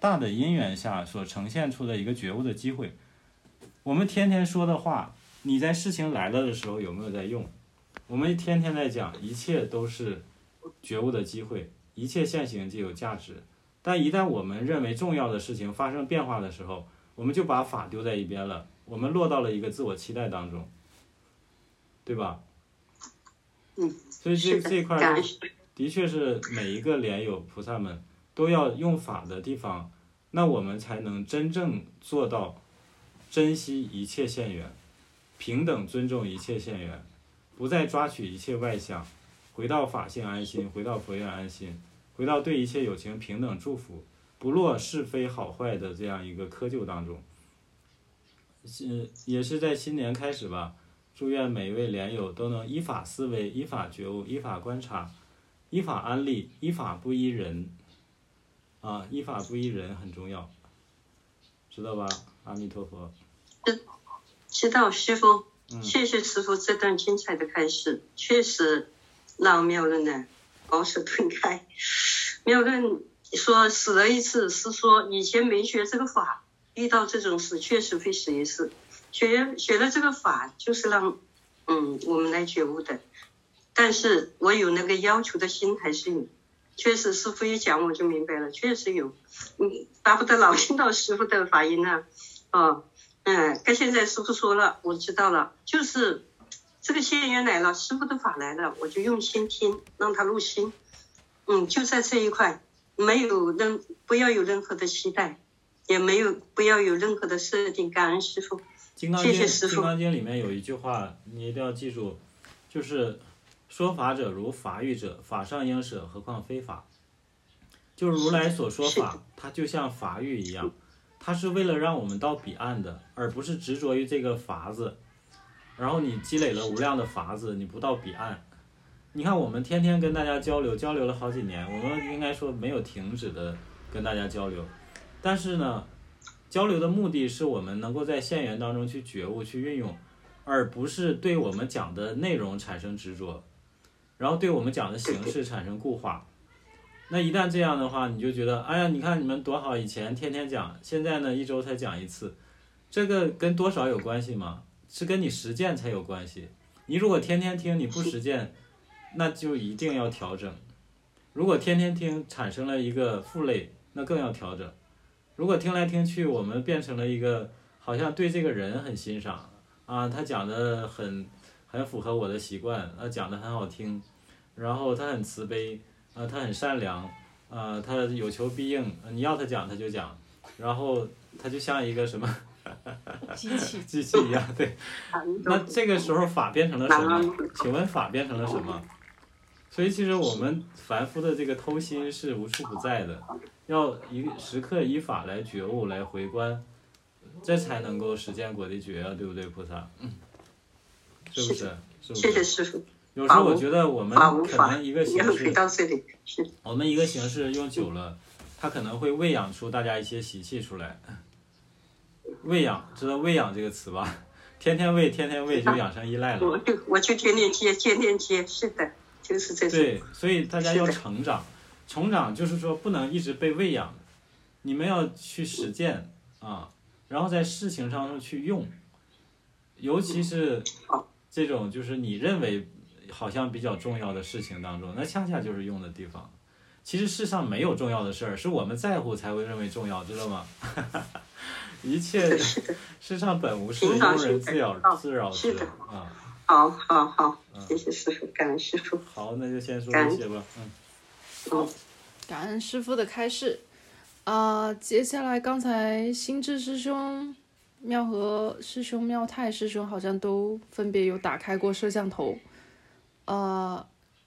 A: 大的因缘下所呈现出的一个觉悟的机会。我们天天说的话，你在事情来了的时候有没有在用？我们天天在讲，一切都是觉悟的机会，一切现行即有价值。但一旦我们认为重要的事情发生变化的时候，我们就把法丢在一边了，我们落到了一个自我期待当中，对吧？
G: 嗯，
A: 所以这这一块的确是每一个莲友菩萨们都要用法的地方，那我们才能真正做到珍惜一切现缘，平等尊重一切现缘，不再抓取一切外相，回到法性安心，回到佛愿安心，回到对一切有情平等祝福，不落是非好坏的这样一个窠臼当中。是也是在新年开始吧，祝愿每一位莲友都能依法思维，依法觉悟，依法观察，依法安立，依法不依人啊，依法不依人很重要，知道吧？阿弥陀佛。
G: 知道师父，谢谢师父这段精彩的开示，确实让妙论呢茅塞顿开。妙论说死了一次，是说以前没学这个法，遇到这种事确实会死一次。学学了这个法，就是让嗯我们来觉悟的。但是我有那个要求的心还是有，确实师父一讲我就明白了，确实有。嗯，巴不得老听到师父的法音啊，哦，嗯，跟现在师父说了，我知道了，就是这个现缘来了，师父的法来了，我就用心听，让他入心。嗯，就在这一块，没有任不要有任何的期待，也没有不要有任何的设定。感恩师父，谢谢师父。
A: 金刚经里面有一句话，你一定要记住，就是说法者如法语者，法上应舍，何况非法。就是如来所说法，它就像法语一样，它是为了让我们到彼岸的，而不是执着于这个法子。然后你积累了无量的法子，你不到彼岸。你看我们天天跟大家交流，交流了好几年，我们应该说没有停止的跟大家交流。但是呢，交流的目的是我们能够在现缘当中去觉悟、去运用，而不是对我们讲的内容产生执着，然后对我们讲的形式产生固化。那一旦这样的话，你就觉得，哎呀，你看你们多好，以前天天讲，现在呢一周才讲一次，这个跟多少有关系吗？是跟你实践才有关系。你如果天天听，你不实践，那就一定要调整。如果天天听产生了一个负累，那更要调整。如果听来听去，我们变成了一个好像对这个人很欣赏啊，他讲的很很符合我的习惯，啊，讲的很好听，然后他很慈悲，啊，他很善良，啊，他有求必应，你要他讲他就讲，然后他就像一个什么
B: 机器
A: 机器一样，对。那这个时候法变成了什么？请问法变成了什么？所以其实我们凡夫的这个偷心是无处不在的，要一时刻依法来觉悟，来回观，这才能够实践果地觉啊，对不对，菩萨？嗯，是不是？是不是？
G: 谢谢师父。
A: 有时候我觉得我们可能一个形式，
G: 到这里是
A: 我们一个形式用久了，它可能会喂养出大家一些习气出来。喂养，知道喂养这个词吧？天天喂，天天喂，就养成依赖了。
G: 我就我就天天接，天天接，是的，就是这种。
A: 对，所以大家要成长，成长就是说不能一直被喂养，你们要去实践啊，然后在事情上去用，尤其是这种就是你认为好像比较重要的事情当中，那恰恰就是用的地方。其实世上没有重要的事儿，是我们在乎才会认为重要，知道吗？一切世上本无事，庸人自扰自扰之啊。
G: 好好好，谢谢师父，感恩师父。
A: 好，那就先说这些吧。嗯。
B: 好，感恩师父的开示。啊、呃，接下来刚才心智师兄、妙和师兄、妙泰师兄好像都分别有打开过摄像头。呃，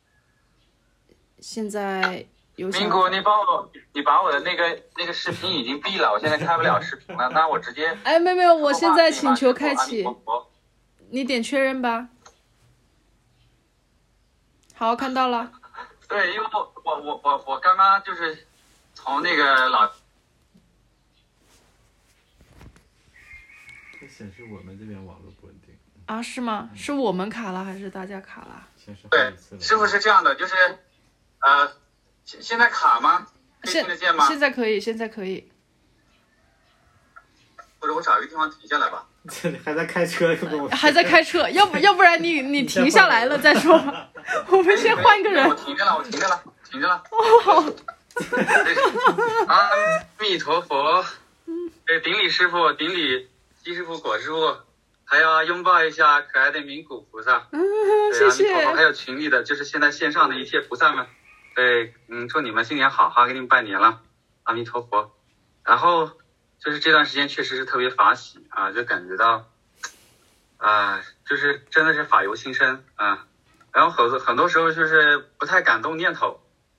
B: 现在。
H: 明姑，你把我你把我的那个那个视频已经闭了，我现在开不了视频了，那我直接
B: 哎，没有没有，我现在请求开启，你点确认吧。好，看到了。
H: 对，因为我我我我我刚刚就是从那个老，
A: 它显示我们这边网络不稳定
B: 啊？是吗？是我们卡了还是大家卡了？
H: 对，师傅是这样的，就是呃。现在卡吗？可以听得见吗？
B: 现在可以，现在可以。
H: 或者我找一个地方停下来吧。
A: 还在开车，跟我
B: 还在开车，要不要不然你你停下来了再说，我们先换个人。
H: 我停着了，我停着了，停着了。
B: 哦，好。
H: 阿弥陀佛，对，顶礼师傅，顶礼西师傅、果师傅，还要拥抱一下可爱的名古菩萨。
B: 嗯，
H: 对，
B: 谢谢。
H: 阿弥陀佛，还有群里的，就是现在线上的一切菩萨们，对，嗯，祝你们新年好，好给你们拜年了，阿弥陀佛。然后就是这段时间确实是特别法喜啊，就感觉到，啊、呃，就是真的是法由心生啊。然后很多很多时候就是不太敢动念头。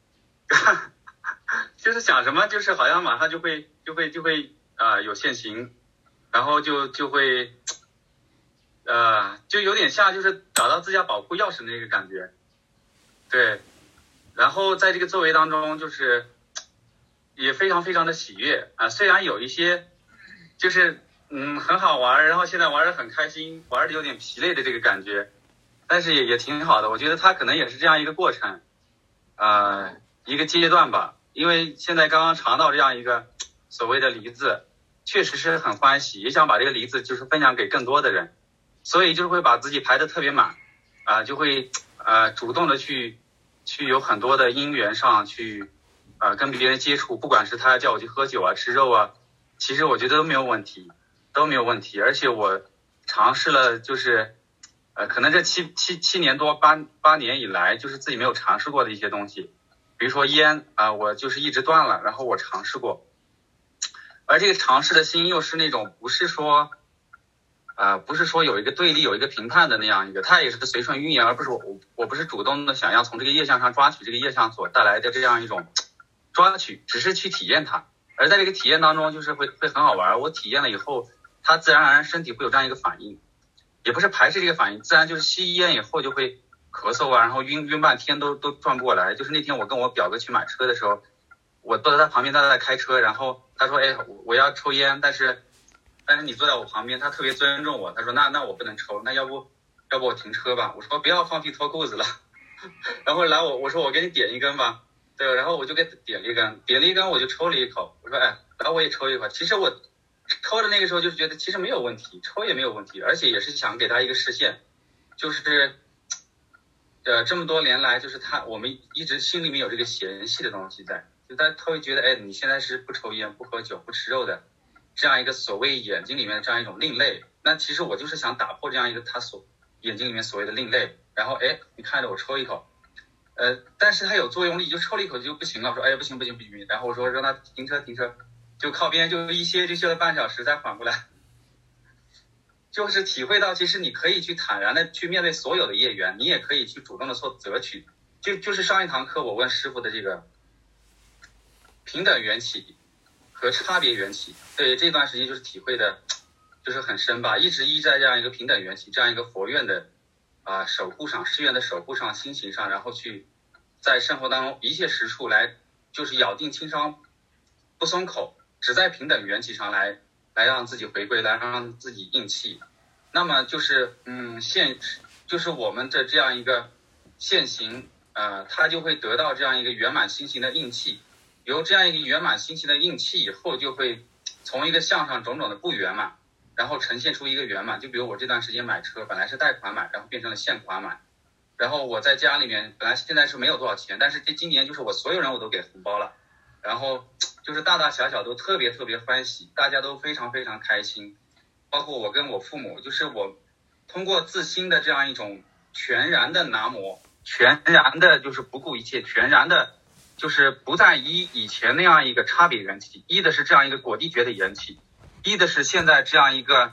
H: 就是想什么，就是好像马上就会就会就会啊、呃、有现行，然后就就会呃就有点像就是找到自家保护钥匙的那个感觉，对。然后在这个作为当中，就是也非常非常的喜悦啊、呃，虽然有一些就是嗯很好玩，然后现在玩得很开心，玩的有点疲累的这个感觉，但是也也挺好的。我觉得它可能也是这样一个过程，呃一个阶段吧。因为现在刚刚尝到这样一个所谓的梨子，确实是很欢喜，也想把这个梨子就是分享给更多的人，所以就会把自己排得特别满，啊、呃，就会呃主动的去去有很多的因缘上去呃跟别人接触，不管是他叫我去喝酒啊、吃肉啊，其实我觉得都没有问题，都没有问题。而且我尝试了，就是呃可能这七七七年多八八年以来，就是自己没有尝试过的一些东西。比如说烟啊、呃，我就是一直断了，然后我尝试过，而这个尝试的心又是那种不是说，呃，不是说有一个对立、有一个评判的那样一个，它也是随顺因缘，而不是我我我不是主动的想要从这个业相上抓取这个业相所带来的这样一种抓取，只是去体验它，而在这个体验当中，就是会会很好玩。我体验了以后，它自然而然身体会有这样一个反应，也不是排斥这个反应，自然就是吸烟以后就会咳嗽啊，然后晕晕半天都都转不过来。就是那天我跟我表哥去买车的时候，我坐在他旁边，他在开车，然后他说：“哎，我要抽烟，但是但是你坐在我旁边，他特别尊重我。他说那那我不能抽，那要不要不我停车吧？”我说不要放屁脱裤子了。然后来我我说我给你点一根吧，对，然后我就给点了一根，点了一根我就抽了一口，我说哎，然后我也抽一口。其实我抽的那个时候就是觉得其实没有问题，抽也没有问题，而且也是想给他一个视线，就是。呃，这么多年来，就是他，我们一直心里面有这个嫌隙的东西在，就他他会觉得，哎，你现在是不抽烟、不喝酒、不吃肉的，这样一个所谓眼睛里面的这样一种另类。那其实我就是想打破这样一个他所眼睛里面所谓的另类。然后，哎，你看着我抽一口，呃，但是他有作用力，就抽了一口就不行了。我说，哎，不行不行不行。然后我说让他停车停车，就靠边就一歇，就歇了半小时才缓过来。就是体会到，其实你可以去坦然的去面对所有的业缘，你也可以去主动的做择取。就就是上一堂课我问师父的这个平等缘起和差别缘起，对这段时间就是体会的，就是很深吧。一直依在这样一个平等缘起，这样一个佛愿的啊、呃、守护上，誓愿的守护上，心行上，然后去在生活当中一切实处来，就是咬定轻伤不松口，只在平等缘起上来。来让自己回归，来让自己硬气。那么就是嗯现就是我们的这样一个现行，呃它就会得到这样一个圆满心行的硬气，由这样一个圆满心行的硬气以后，就会从一个向上种种的不圆满，然后呈现出一个圆满。就比如我这段时间买车本来是贷款买，然后变成了现款买，然后我在家里面本来现在是没有多少钱，但是这今年就是我所有人我都给红包了，然后就是大大小小都特别特别欢喜，大家都非常非常开心，包括我跟我父母，就是我通过自心的这样一种全然的南无，全然的就是不顾一切，全然的就是不再依以前那样一个差别缘起，依的是这样一个果地觉的缘起，依的是现在这样一个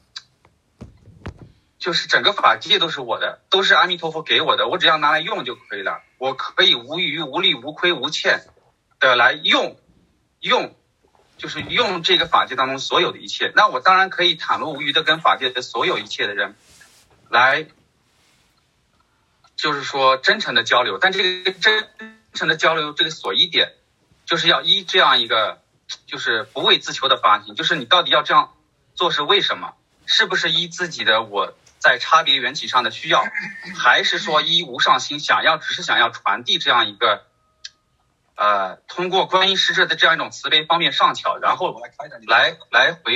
H: 就是整个法界都是我的，都是阿弥陀佛给我的，我只要拿来用就可以了，我可以无余无力无亏无欠的来用用就是用这个法界当中所有的一切。那我当然可以袒露无余的跟法界的所有一切的人来就是说真诚的交流，但这个真诚的交流这个所依点就是要依这样一个就是不为自求的发心，就是你到底要这样做是为什么，是不是依自己的我在差别缘起上的需要，还是说依无上心想要只是想要传递这样一个呃通过观音使者的这样一种慈悲方面上巧，然后来来回顾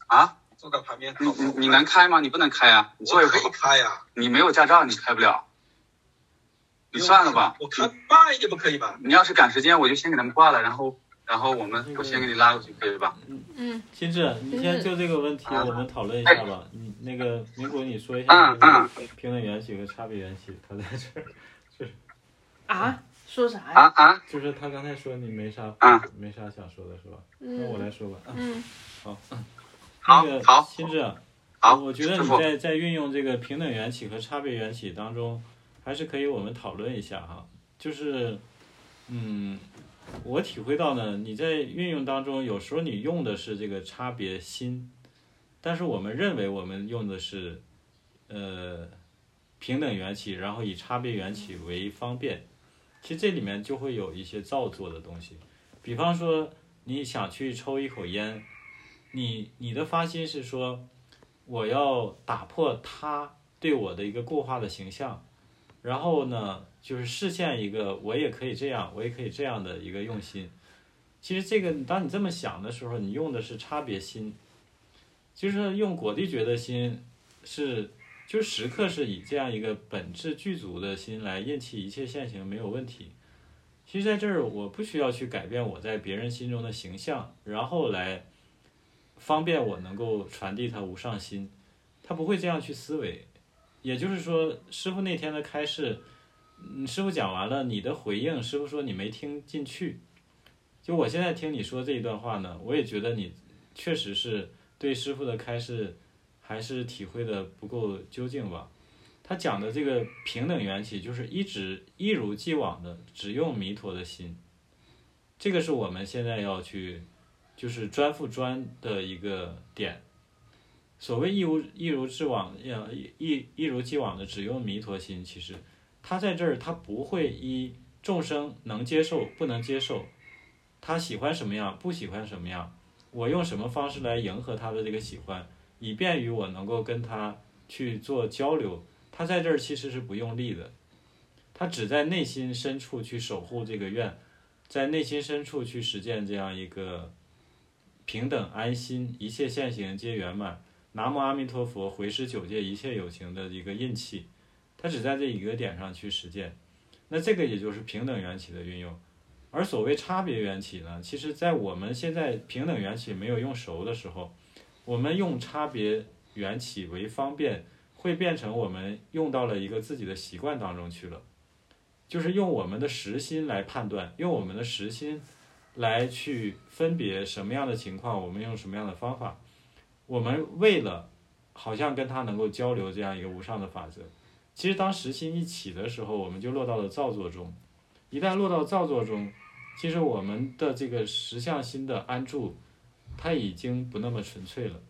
H: 啊？
I: 坐在旁边。
H: 你你你能开吗？你不能开啊！你坐一会儿。
I: 可以开呀。
H: 你没有驾照，你开不了。你算了吧。
I: 我开慢一点不可以吧？
H: 你要是赶时间，我就先给他们挂了，然后然后我们我先给你拉过去，可以吧？
B: 嗯。
A: 金志，你先就这个问题我们讨论一下吧。你那个明国，你说一
H: 嗯
A: 下平等缘起和差别缘起，他在这儿是
B: 啊？说啥呀？
H: 啊啊！
A: 就是他刚才说你没啥
H: 啊，
A: 没啥想说的是吧？
B: 嗯、
A: 那我来说吧。
B: 嗯，
A: 好。
H: 好，
A: 那个
H: 好，
A: 金志，
H: 好，
A: 我觉得你在在运用这个平等缘起和差别缘起当中，还是可以我们讨论一下哈。就是，嗯，我体会到呢，你在运用当中，有时候你用的是这个差别心，但是我们认为我们用的是，呃，平等缘起，然后以差别缘起为方便。其实这里面就会有一些造作的东西，比方说你想去抽一口烟，你你的发心是说我要打破他对我的一个固化的形象，然后呢就是实现一个我也可以这样我也可以这样的一个用心。其实这个当你这么想的时候，你用的是差别心，就是用果地觉的心是就时刻是以这样一个本质具足的心来印起一切现行，没有问题。其实在这儿我不需要去改变我在别人心中的形象，然后来方便我能够传递它无上心，他不会这样去思维。也就是说师父那天的开示，嗯，师父讲完了，你的回应师父说你没听进去。就我现在听你说这一段话呢，我也觉得你确实是对师父的开示还是体会的不够究竟吧。他讲的这个平等缘起，就是一直一如既往的只用弥陀的心，这个是我们现在要去就是专复专的一个点。所谓一如一如既往一一如既往的只用弥陀心，其实他在这儿他不会依众生能接受不能接受，他喜欢什么样不喜欢什么样，我用什么方式来迎合他的这个喜欢，以便于我能够跟他去做交流。他在这儿其实是不用力的，他只在内心深处去守护这个愿，在内心深处去实践这样一个平等安心一切现行皆圆满南无阿弥陀佛回施九界一切有情的一个印气，他只在这一个点上去实践。那这个也就是平等缘起的运用。而所谓差别缘起呢，其实在我们现在平等缘起没有用熟的时候，我们用差别缘起为方便，会变成我们用到了一个自己的习惯当中去了，就是用我们的实心来判断，用我们的实心来去分别什么样的情况我们用什么样的方法，我们为了好像跟他能够交流这样一个无上的法则。其实当实心一起的时候，我们就落到了造作中，一旦落到造作中，其实我们的这个实相心的安住它已经不那么纯粹了。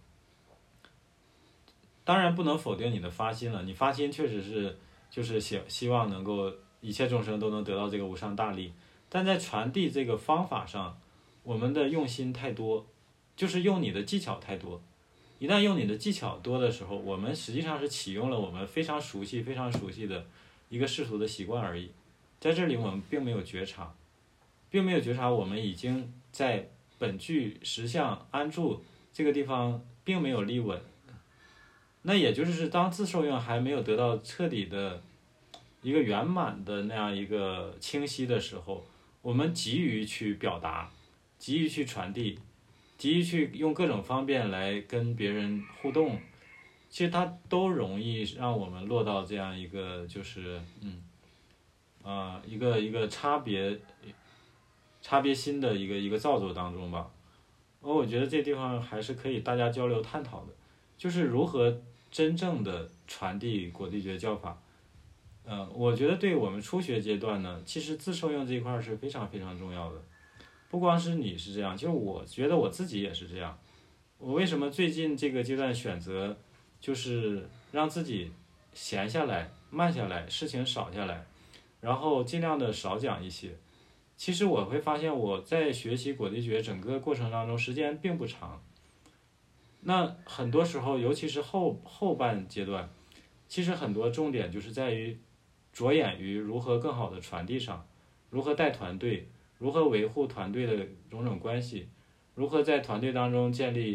A: 当然不能否定你的发心了，你发心确实是就是希希望能够一切众生都能得到这个无上大利，但在传递这个方法上，我们的用心太多，就是用你的技巧太多。一旦用你的技巧多的时候，我们实际上是启用了我们非常熟悉非常熟悉的一个世俗的习惯而已。在这里我们并没有觉察，并没有觉察我们已经在本具实相安住这个地方并没有立稳。那也就是当自受用还没有得到彻底的一个圆满的那样一个清晰的时候，我们急于去表达，急于去传递，急于去用各种方便来跟别人互动，其实它都容易让我们落到这样一个就是嗯啊、呃、一个一个差别差别心的一个一个造作当中吧。而我觉得这地方还是可以大家交流探讨的，就是如何真正的传递果地觉教法。呃，我觉得对我们初学阶段呢，其实自受用这一块是非常非常重要的。不光是你是这样，就是我觉得我自己也是这样。我为什么最近这个阶段选择就是让自己闲下来慢下来，事情少下来，然后尽量的少讲一些。其实我会发现我在学习果地觉整个过程当中时间并不长，那很多时候尤其是后后半阶段，其实很多重点就是在于着眼于如何更好的传递上，如何带团队，如何维护团队的种种关系，如何在团队当中建立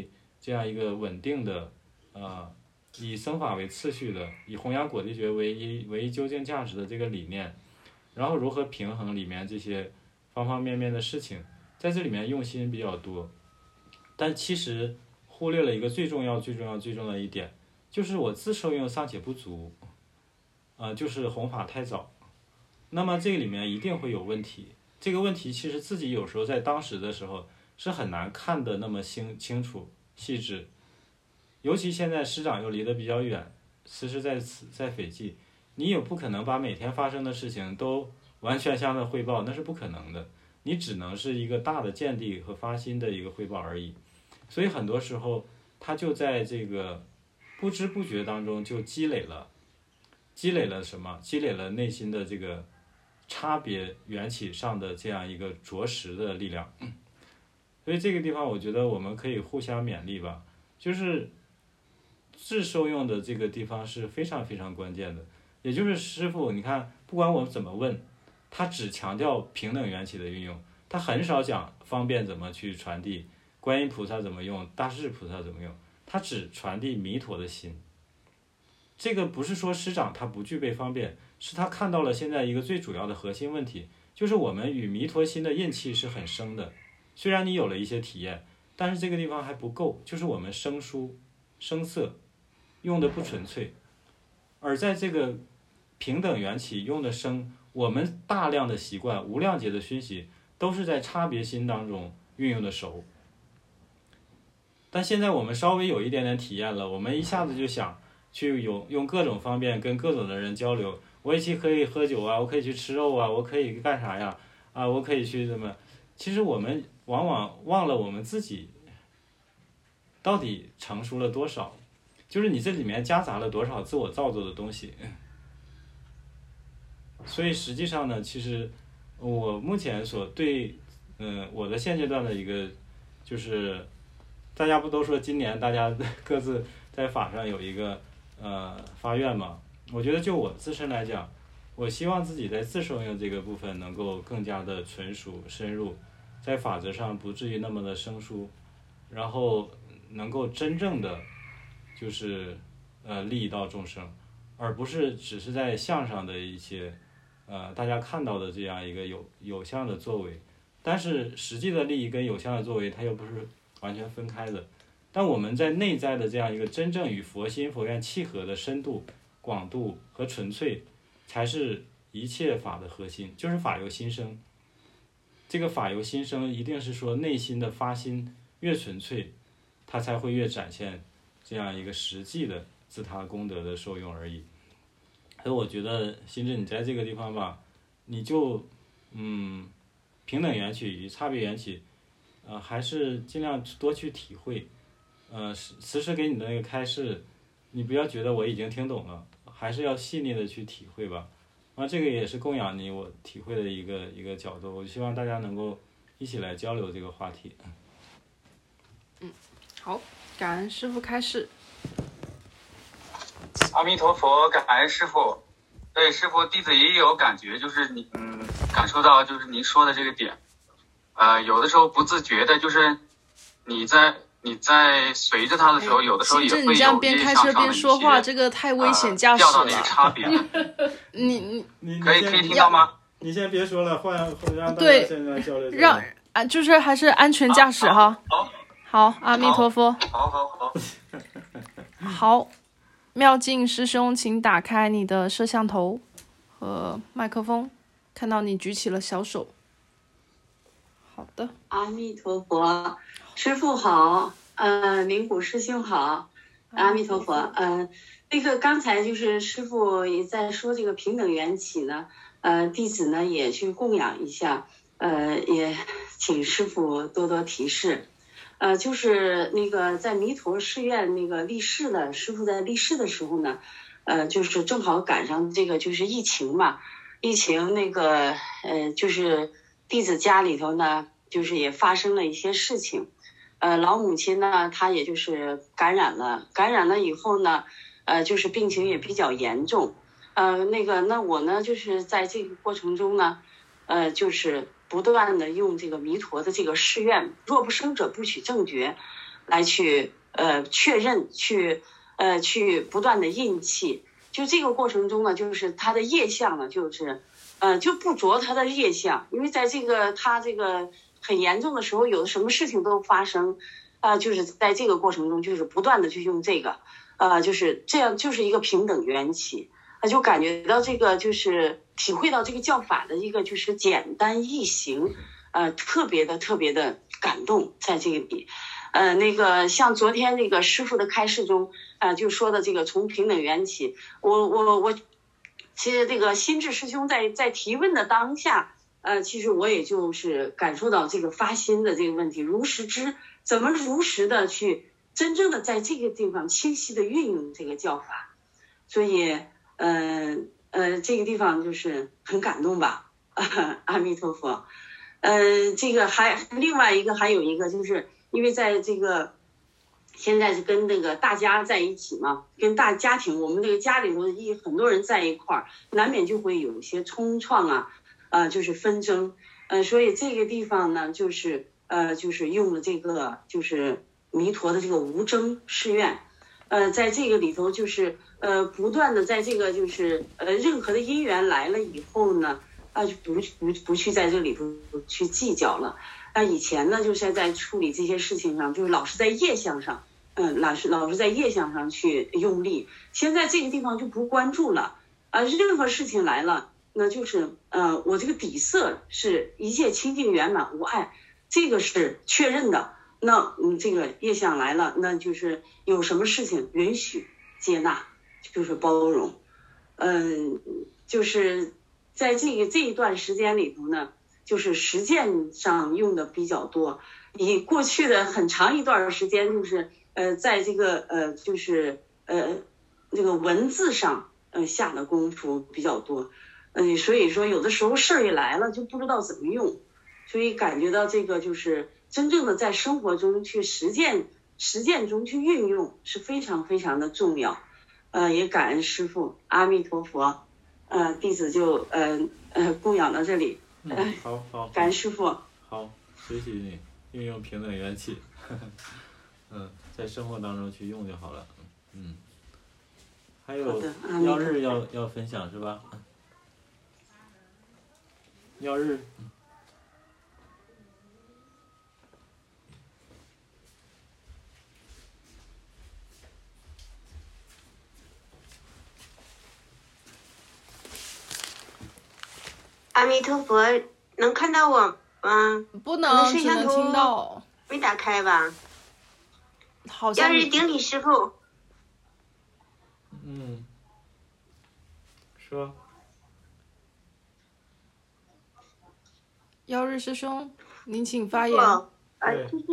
A: 这样一个稳定的，呃，以僧法为次序的，以弘扬果地觉为一为究竟价值的这个理念，然后如何平衡里面这些方方面面的事情，在这里面用心比较多，但其实忽略了一个最重要、最重要、最重要的一点，就是我自受用尚且不足，呃，就是弘法太早，那么这个里面一定会有问题。这个问题其实自己有时候在当时的时候是很难看得那么清清楚细致，尤其现在师长又离得比较远，师师在此在斐济，你也不可能把每天发生的事情都完全向他汇报，那是不可能的，你只能是一个大的见地和发心的一个汇报而已。所以很多时候他就在这个不知不觉当中就积累了积累了什么积累了内心的这个差别缘起上的这样一个着实的力量。所以这个地方我觉得我们可以互相勉励吧，就是自受用的这个地方是非常非常关键的。也就是师父你看不管我们怎么问，他只强调平等缘起的运用，他很少讲方便怎么去传递，观音菩萨怎么用，大势至菩萨怎么用，他只传递弥陀的心。这个不是说师长他不具备方便，是他看到了现在一个最主要的核心问题，就是我们与弥陀心的印气是很深的，虽然你有了一些体验，但是这个地方还不够，就是我们生疏声色用的不纯粹，而在这个平等缘起用的声，我们大量的习惯无量劫的熏习都是在差别心当中运用的熟，但现在我们稍微有一点点体验了，我们一下子就想去有用各种方便跟各种的人交流，我一起可以喝酒啊，我可以去吃肉啊，我可以干啥呀啊，我可以去怎么，其实我们往往忘了我们自己到底成熟了多少，就是你这里面夹杂了多少自我造作的东西。所以实际上呢，其实我目前所对嗯、呃、我的现阶段的一个就是大家不都说今年大家各自在法上有一个呃发愿嘛，我觉得就我自身来讲，我希望自己在自受用这个部分能够更加的纯熟深入，在法则上不至于那么的生疏，然后能够真正的就是呃利益到众生，而不是只是在相上的一些呃大家看到的这样一个有有相的作为，但是实际的利益跟有相的作为它又不是完全分开的。但我们在内在的这样一个真正与佛心佛愿契合的深度广度和纯粹，才是一切法的核心，就是法由心生。这个法由心生一定是说内心的发心越纯粹，它才会越展现这样一个实际的自他功德的受用而已。所以我觉得心智你在这个地方吧，你就嗯平等缘起与差别缘起呃还是尽量多去体会。呃慈师给你的那个开示，你不要觉得我已经听懂了，还是要细腻的去体会吧。啊，这个也是供养你我体会的一个一个角度，我希望大家能够一起来交流这个话题。
B: 嗯，好，感恩师父开示。
H: 阿弥陀佛，感恩师父。对，师父弟子也有感觉，就是你嗯感受到就是您说的这个点，呃，有的时候不自觉的，就是你在你在随着他的时候，有的时候也会有
B: 你这样边开车边说话，这个太危险驾驶了。
H: 调到那个差别。
B: 你你
A: 你
H: 可以可以听到吗？
A: 你先别说了，换让大
B: 家
A: 现在交流。
B: 让啊，就是还是安全驾驶哈。
H: 好，
B: 好，阿弥陀佛。
H: 好好好。
B: 好，妙静师兄，请打开你的摄像头和麦克风，看到你举起了小手。好的。
J: 阿弥陀佛。师父好，呃，灵谷师兄好，阿弥陀佛。呃，那个刚才就是师父也在说这个平等缘起呢，呃，弟子呢也去供养一下，呃，也请师父多多提示。呃，就是那个在弥陀誓愿那个立誓的师父在立誓的时候呢，呃，就是正好赶上这个就是疫情嘛，疫情那个呃，就是弟子家里头呢，就是也发生了一些事情。呃，老母亲呢，她也就是感染了，感染了以后呢，呃，就是病情也比较严重，呃，那个，那我呢，就是在这个过程中呢，呃，就是不断的用这个弥陀的这个誓愿，若不生者不取正觉，来去呃确认，去呃去不断的印气。就这个过程中呢，就是他的业相呢，就是呃就不着他的业相，因为在这个他这个很严重的时候，有的什么事情都发生，啊、呃，就是在这个过程中，就是不断的去用这个，呃，就是这样，就是一个平等缘起。他就感觉到这个，就是体会到这个教法的一个就是简单易行，呃，特别的特别的感动在这个里，呃，那个像昨天那个师父的开示中，呃，就说的这个从平等缘起，我我我，其实这个心智师兄在在提问的当下，呃，其实我也就是感受到这个发心的这个问题，如实知怎么如实的去真正的在这个地方清晰的运用这个教法，所以。呃呃，这个地方就是很感动吧，阿弥陀佛。呃，这个还另外一个还有一个，就是因为在这个现在是跟那个大家在一起嘛，跟大家庭，我们这个家里头一很多人在一块儿，难免就会有一些冲撞啊，呃，就是纷争。呃，所以这个地方呢，就是呃，就是用了这个就是弥陀的这个无争誓愿。呃，在这个里头就是呃不断的在这个就是呃任何的因缘来了以后呢，啊就不不不去在这里头去计较了。那以前呢就是在处理这些事情上，就是老是在业相上，嗯、呃，老是老是在业相上去用力。现在这个地方就不关注了，啊，任何事情来了，那就是呃我这个底色是一切清净圆满无碍，这个是确认的。那嗯，这个业相来了，那就是有什么事情允许接纳，就是包容，嗯，就是在这个这一段时间里头呢，就是实践上用的比较多。以过去的很长一段时间，就是呃，在这个呃，就是呃，这个文字上呃下的功夫比较多，嗯，所以说有的时候事儿一来了就不知道怎么用，所以感觉到这个就是。真正的在生活中去实践，实践中去运用是非常非常的重要。呃，也感恩师父，阿弥陀佛。呃，弟子就呃呃供养到这里。
A: 呃、嗯，好好。
J: 感恩师父。
A: 好，学习你运用平等缘起，嗯，在生活当中去用就好了。嗯。还有曜日要要分享是吧？曜日。
E: 阿弥陀佛，能看到我吗？
B: 不能，只能听到。
E: 没打开吧？
B: 好像。
E: 要是顶礼师父。
A: 嗯。说。
B: 曜日师兄，您请发言。
E: 呃，就是，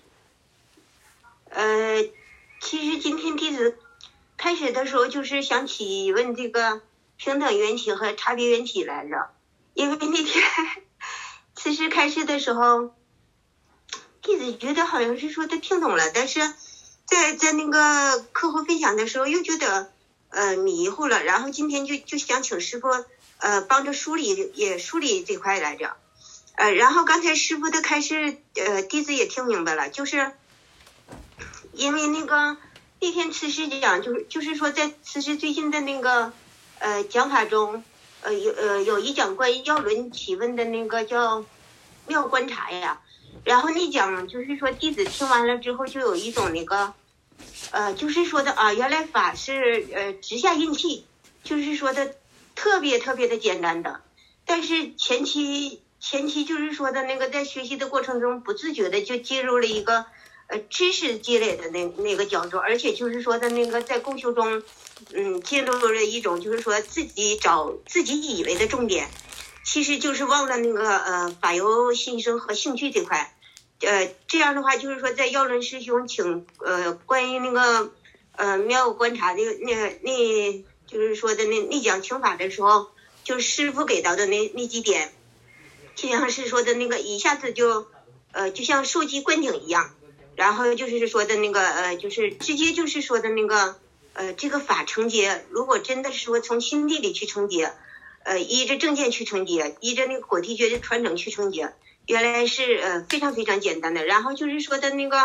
E: 呃，其实今天弟子开始的时候就是想起问这个平等缘起和差别缘起来着。因为那天此时开始的时候，弟子觉得好像是说他听懂了，但是在在那个课后分享的时候又觉得呃迷糊了，然后今天就就想请师父呃帮着梳理也梳理这块来着，呃然后刚才师父的开始呃弟子也听明白了，就是因为那个那天此时讲就是就是说在此时最近的那个呃讲法中。呃有呃有一讲关于药轮提问的那个叫妙观察呀，然后那讲就是说弟子听完了之后就有一种那个呃就是说的啊原来法是呃直下印气，就是说的特别特别的简单的，但是前期前期就是说的那个在学习的过程中不自觉的就进入了一个呃知识积累的那那个角度，而且就是说的那个在共修中嗯，进入了一种就是说自己找自己以为的重点，其实就是忘了那个呃法由心生和兴趣这块，呃这样的话就是说在药轮师兄请呃关于那个呃妙观察那个那个那就是说的那那讲听法的时候，就师父给到的那那几点，就像是说的那个一下子就呃就像受机灌顶一样，然后就是说的那个呃就是直接就是说的那个。呃，这个法承接，如果真的是说从心地里去承接，呃，依着正见去承接，依着那个果体觉的传承去承接，原来是呃非常非常简单的。然后就是说的那个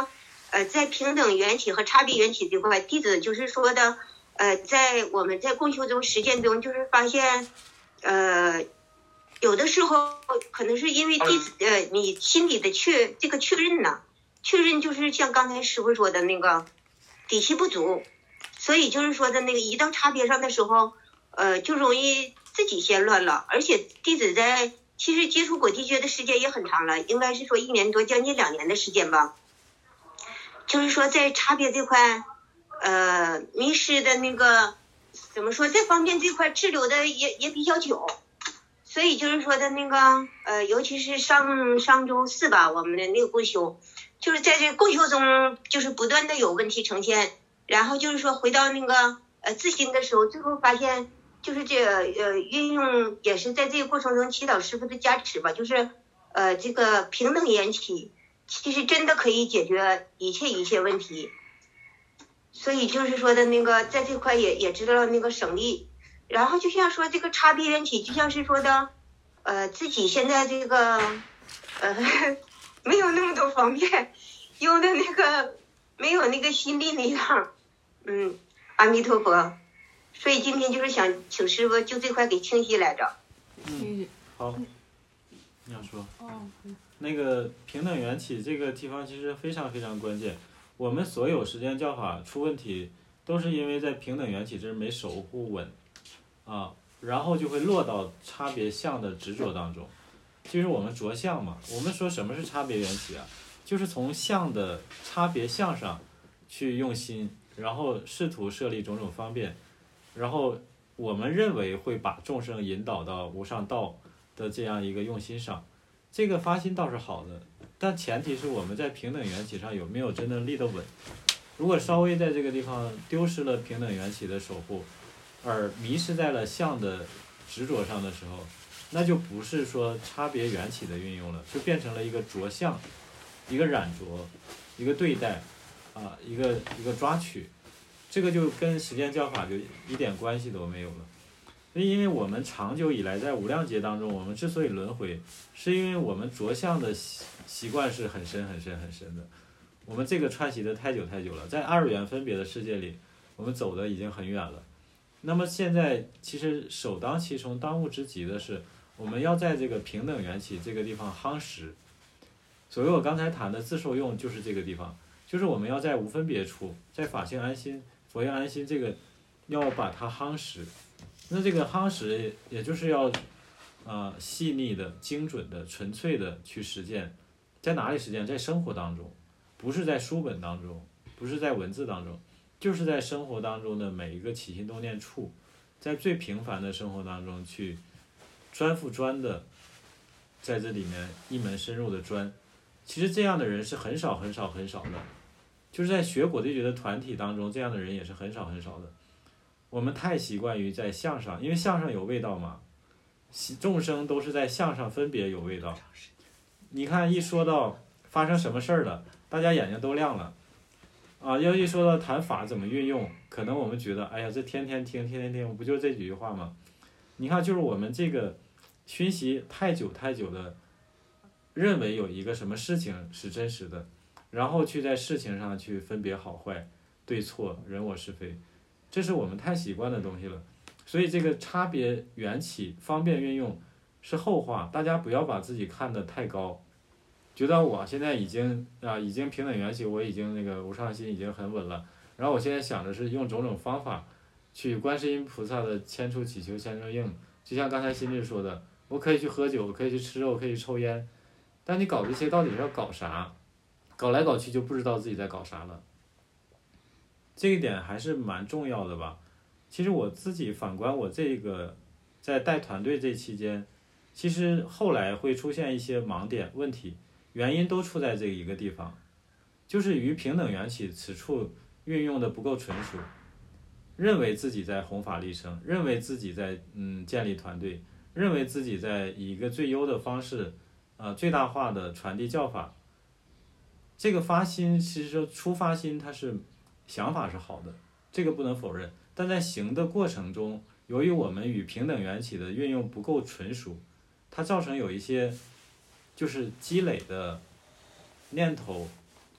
K: 呃，在平等缘起和差别缘起这块，弟子就是说的，呃，在我们在共修中实践中，就是发现，呃，有的时候可能是因为弟子呃你心里的确这个确认呢，确认就是像刚才师傅说的那个底气不足，所以就是说的那个一到差别上的时候，呃，就容易自己先乱了，而且弟子在其实接触果地觉的时间也很长了，应该是说一年多，将近两年的时间吧。就是说在差别这块，呃，迷失的那个怎么说，这方面这块滞留的也也比较久，所以就是说的那个呃，尤其是上上周四吧，我们的那个共修，就是在这共修中就是不断的有问题呈现，然后就是说回到那个呃自心的时候，最后发现就是这个呃运用也是在这个过程中祈祷师傅的加持吧，就是呃这个平等缘起。其实真的可以解决一切一切问题，所以就是说的那个在这块也也知道那个省力，然后就像说这个差别缘起，就像是说的，呃自己现在这个呃没有那么多方便，用的那个没有那个心力那样，嗯，阿弥陀佛，所以今天就是想请师傅就这块给清晰来着。
A: 嗯，好，你要说？
B: 哦，嗯。
A: 那个平等缘起这个地方其实非常非常关键，我们所有实践教法出问题，都是因为在平等缘起这儿没守护稳，啊，然后就会落到差别相的执着当中。就是我们着相嘛，我们说什么是差别缘起啊？就是从相的差别相上去用心，然后试图设立种种方便，然后我们认为会把众生引导到无上道的这样一个用心上。这个发心倒是好的，但前提是我们在平等缘起上有没有真的立得稳。如果稍微在这个地方丢失了平等缘起的守护，而迷失在了相的执着上的时候，那就不是说差别缘起的运用了，就变成了一个着相，一个染着，一个对待，啊，一个一个抓取，这个就跟实践教法就一点关系都没有了。因为我们长久以来在无量劫当中，我们之所以轮回，是因为我们着相的习习惯是很深很深很深的，我们这个串习的太久太久了，在二元分别的世界里，我们走的已经很远了。那么现在其实首当其冲、当务之急的是，我们要在这个平等缘起这个地方夯实。所谓我刚才谈的自受用，就是这个地方，就是我们要在无分别处，在法性安心、佛性安心这个，要把它夯实。那这个夯实，也就是要，呃，细腻的、精准的、纯粹的去实践，在哪里实践？在生活当中，不是在书本当中，不是在文字当中，就是在生活当中的每一个起心动念处，在最平凡的生活当中去专复专的，在这里面一门深入的专。其实这样的人是很少很少很少的，就是在学果地觉的团体当中，这样的人也是很少很少的。我们太习惯于在相上，因为相上有味道嘛，众生都是在相上分别有味道。你看一说到发生什么事儿了，大家眼睛都亮了，啊，要一说到谈法怎么运用，可能我们觉得，哎呀，这天天听天天听，不就这几句话吗？你看，就是我们这个熏习太久太久的，认为有一个什么事情是真实的，然后去在事情上去分别好坏、对错、人我是非。这是我们太习惯的东西了，所以这个差别缘起方便运用是后话，大家不要把自己看得太高，觉得我现在已经啊已经平等缘起，我已经那个无上心已经很稳了，然后我现在想的是用种种方法去观世音菩萨的千处祈求千处应，就像刚才心智说的，我可以去喝酒，我可以去吃肉，我可以去抽烟，但你搞这些到底是要搞啥？搞来搞去就不知道自己在搞啥了。这一点还是蛮重要的吧。其实我自己反观我这个在带团队这期间，其实后来会出现一些盲点问题，原因都出在这一个地方，就是于平等缘起此处运用的不够纯熟，认为自己在弘法利生，认为自己在嗯建立团队，认为自己在以一个最优的方式，呃最大化的传递教法。这个发心其实说出发心它是想法是好的，这个不能否认，但在行的过程中，由于我们与平等缘起的运用不够纯熟，它造成有一些就是积累的念头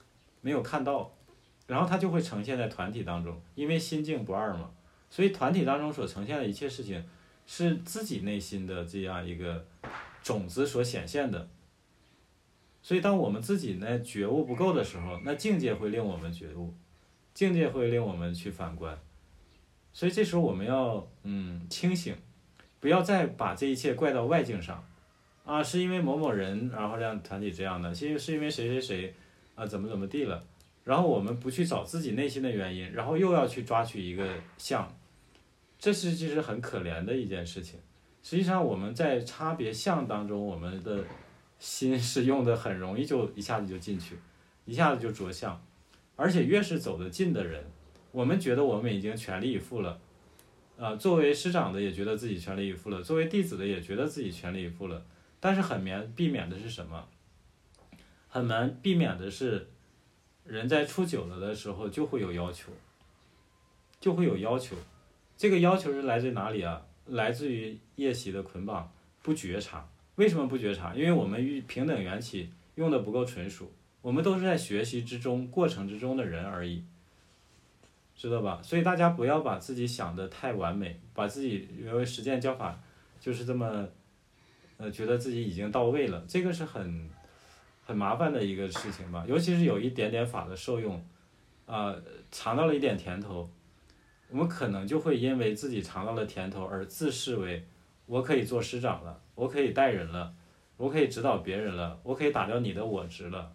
A: 没有看到，然后它就会呈现在团体当中，因为心静不二嘛，所以团体当中所呈现的一切事情是自己内心的这样一个种子所显现的。所以当我们自己呢觉悟不够的时候，那境界会令我们觉悟，境界会令我们去反观。所以这时候我们要嗯清醒，不要再把这一切怪到外境上啊，是因为某某人然后让团体这样的，是因为是因为谁谁谁啊怎么怎么地了，然后我们不去找自己内心的原因，然后又要去抓取一个相，这是其实很可怜的一件事情。实际上我们在差别相当中，我们的心是用的很容易就一下子就进去，一下子就着相，而且越是走得近的人，我们觉得我们已经全力以赴了，呃，作为师长的也觉得自己全力以赴了，作为弟子的也觉得自己全力以赴了，但是很难避免的是什么？很难避免的是，人在处久了的时候就会有要求，就会有要求。这个要求是来自于哪里啊？来自于业习的捆绑，不觉察。为什么不觉察？因为我们与平等缘起用的不够纯熟，我们都是在学习之中、过程之中的人而已，知道吧？所以大家不要把自己想得太完美，把自己认为实践教法就是这么，呃，觉得自己已经到位了，这个是很很麻烦的一个事情吧。尤其是有一点点法的受用，啊、呃，尝到了一点甜头，我们可能就会因为自己尝到了甜头而自视为我可以做师长了，我可以带人了，我可以指导别人了，我可以打掉你的我执了。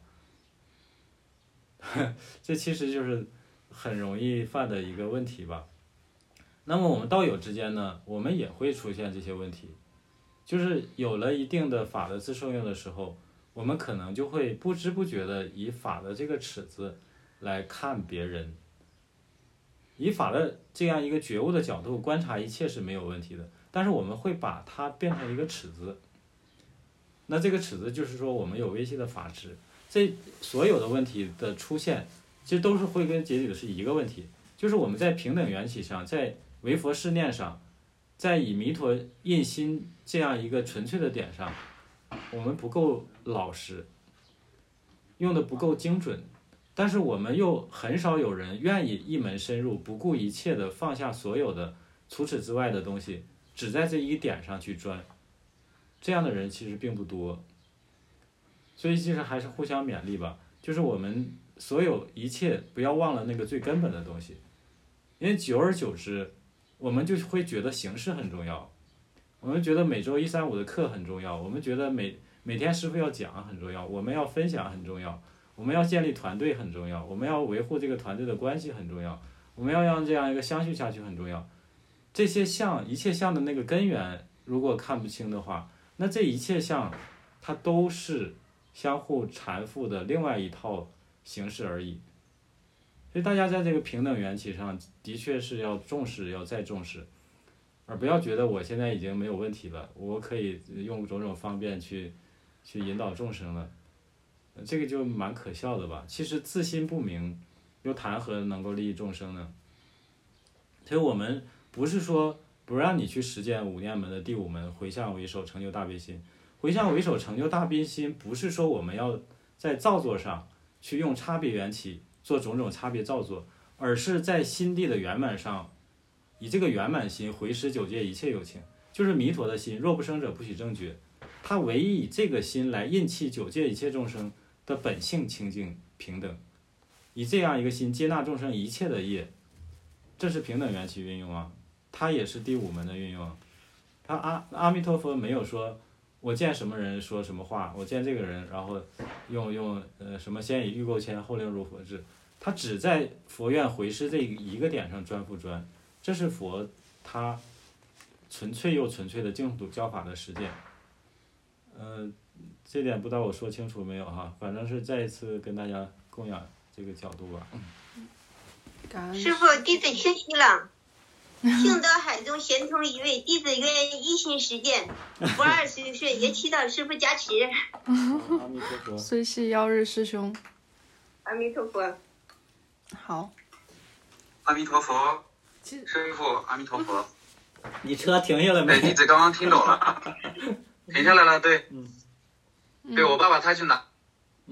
A: 这其实就是很容易犯的一个问题吧。那么我们道友之间呢，我们也会出现这些问题，就是有了一定的法的自受用的时候，我们可能就会不知不觉的以法的这个尺子来看别人，以法的这样一个觉悟的角度观察一切是没有问题的，但是我们会把它变成一个尺子。那这个尺子就是说我们有微细的法执，这所有的问题的出现其实都是归根结底的是一个问题，就是我们在平等缘起上，在唯佛事念上，在以弥陀印心这样一个纯粹的点上，我们不够老实，用的不够精准，但是我们又很少有人愿意一门深入，不顾一切的放下所有的除此之外的东西，只在这一点上去钻，这样的人其实并不多。所以其实还是互相勉励吧，就是我们所有一切不要忘了那个最根本的东西，因为久而久之我们就会觉得形式很重要，我们觉得每周一三五的课很重要，我们觉得每每天师父要讲很重要，我们要分享很重要，我们要建立团队很重要，我们要维护这个团队的关系很重要，我们要让这样一个相续下去很重要。这些相一切相的那个根源如果看不清的话，那这一切相它都是相互缠缚的另外一套形式而已。所以大家在这个平等缘起上的确是要重视，要再重视，而不要觉得我现在已经没有问题了，我可以用种种方便去去引导众生了，这个就蛮可笑的吧。其实自心不明又谈何能够利益众生呢？所以我们不是说不让你去实践五念门的第五门回向为首成就大悲心，回向为首成就大悲心不是说我们要在造作上去用差别缘起做种种差别造作，而是在心地的圆满上以这个圆满心回施九界一切有情，就是弥陀的心，若不生者不许正觉，他唯一以这个心来印弃九界一切众生的本性清净平等，以这样一个心接纳众生一切的业，这是平等缘起运用啊，它也是第五门的运用。他阿阿弥陀佛没有说我见什么人说什么话，我见这个人然后用用呃什么先以欲垢牵后令入佛智，他只在佛愿回施这一个点上专复专，这是佛他纯粹又纯粹的净土教法的实践。呃，这点不知道我说清楚没有哈？反正是再一次跟大家供养这个角度吧。
K: 师父，弟子学习了。幸得海中贤通一位，弟子愿一心实践，不二随顺，也祈祷师父加持。
A: 阿弥陀佛。
B: 虽系邀日师兄。
K: 阿弥陀佛。
B: 好。
H: 阿弥陀佛。师父，阿弥陀佛。
A: 你车停下来没？
H: 对，弟子刚刚听懂了。停下来了，对。
A: 嗯。
H: 对我爸爸他去拿。
A: 嗯。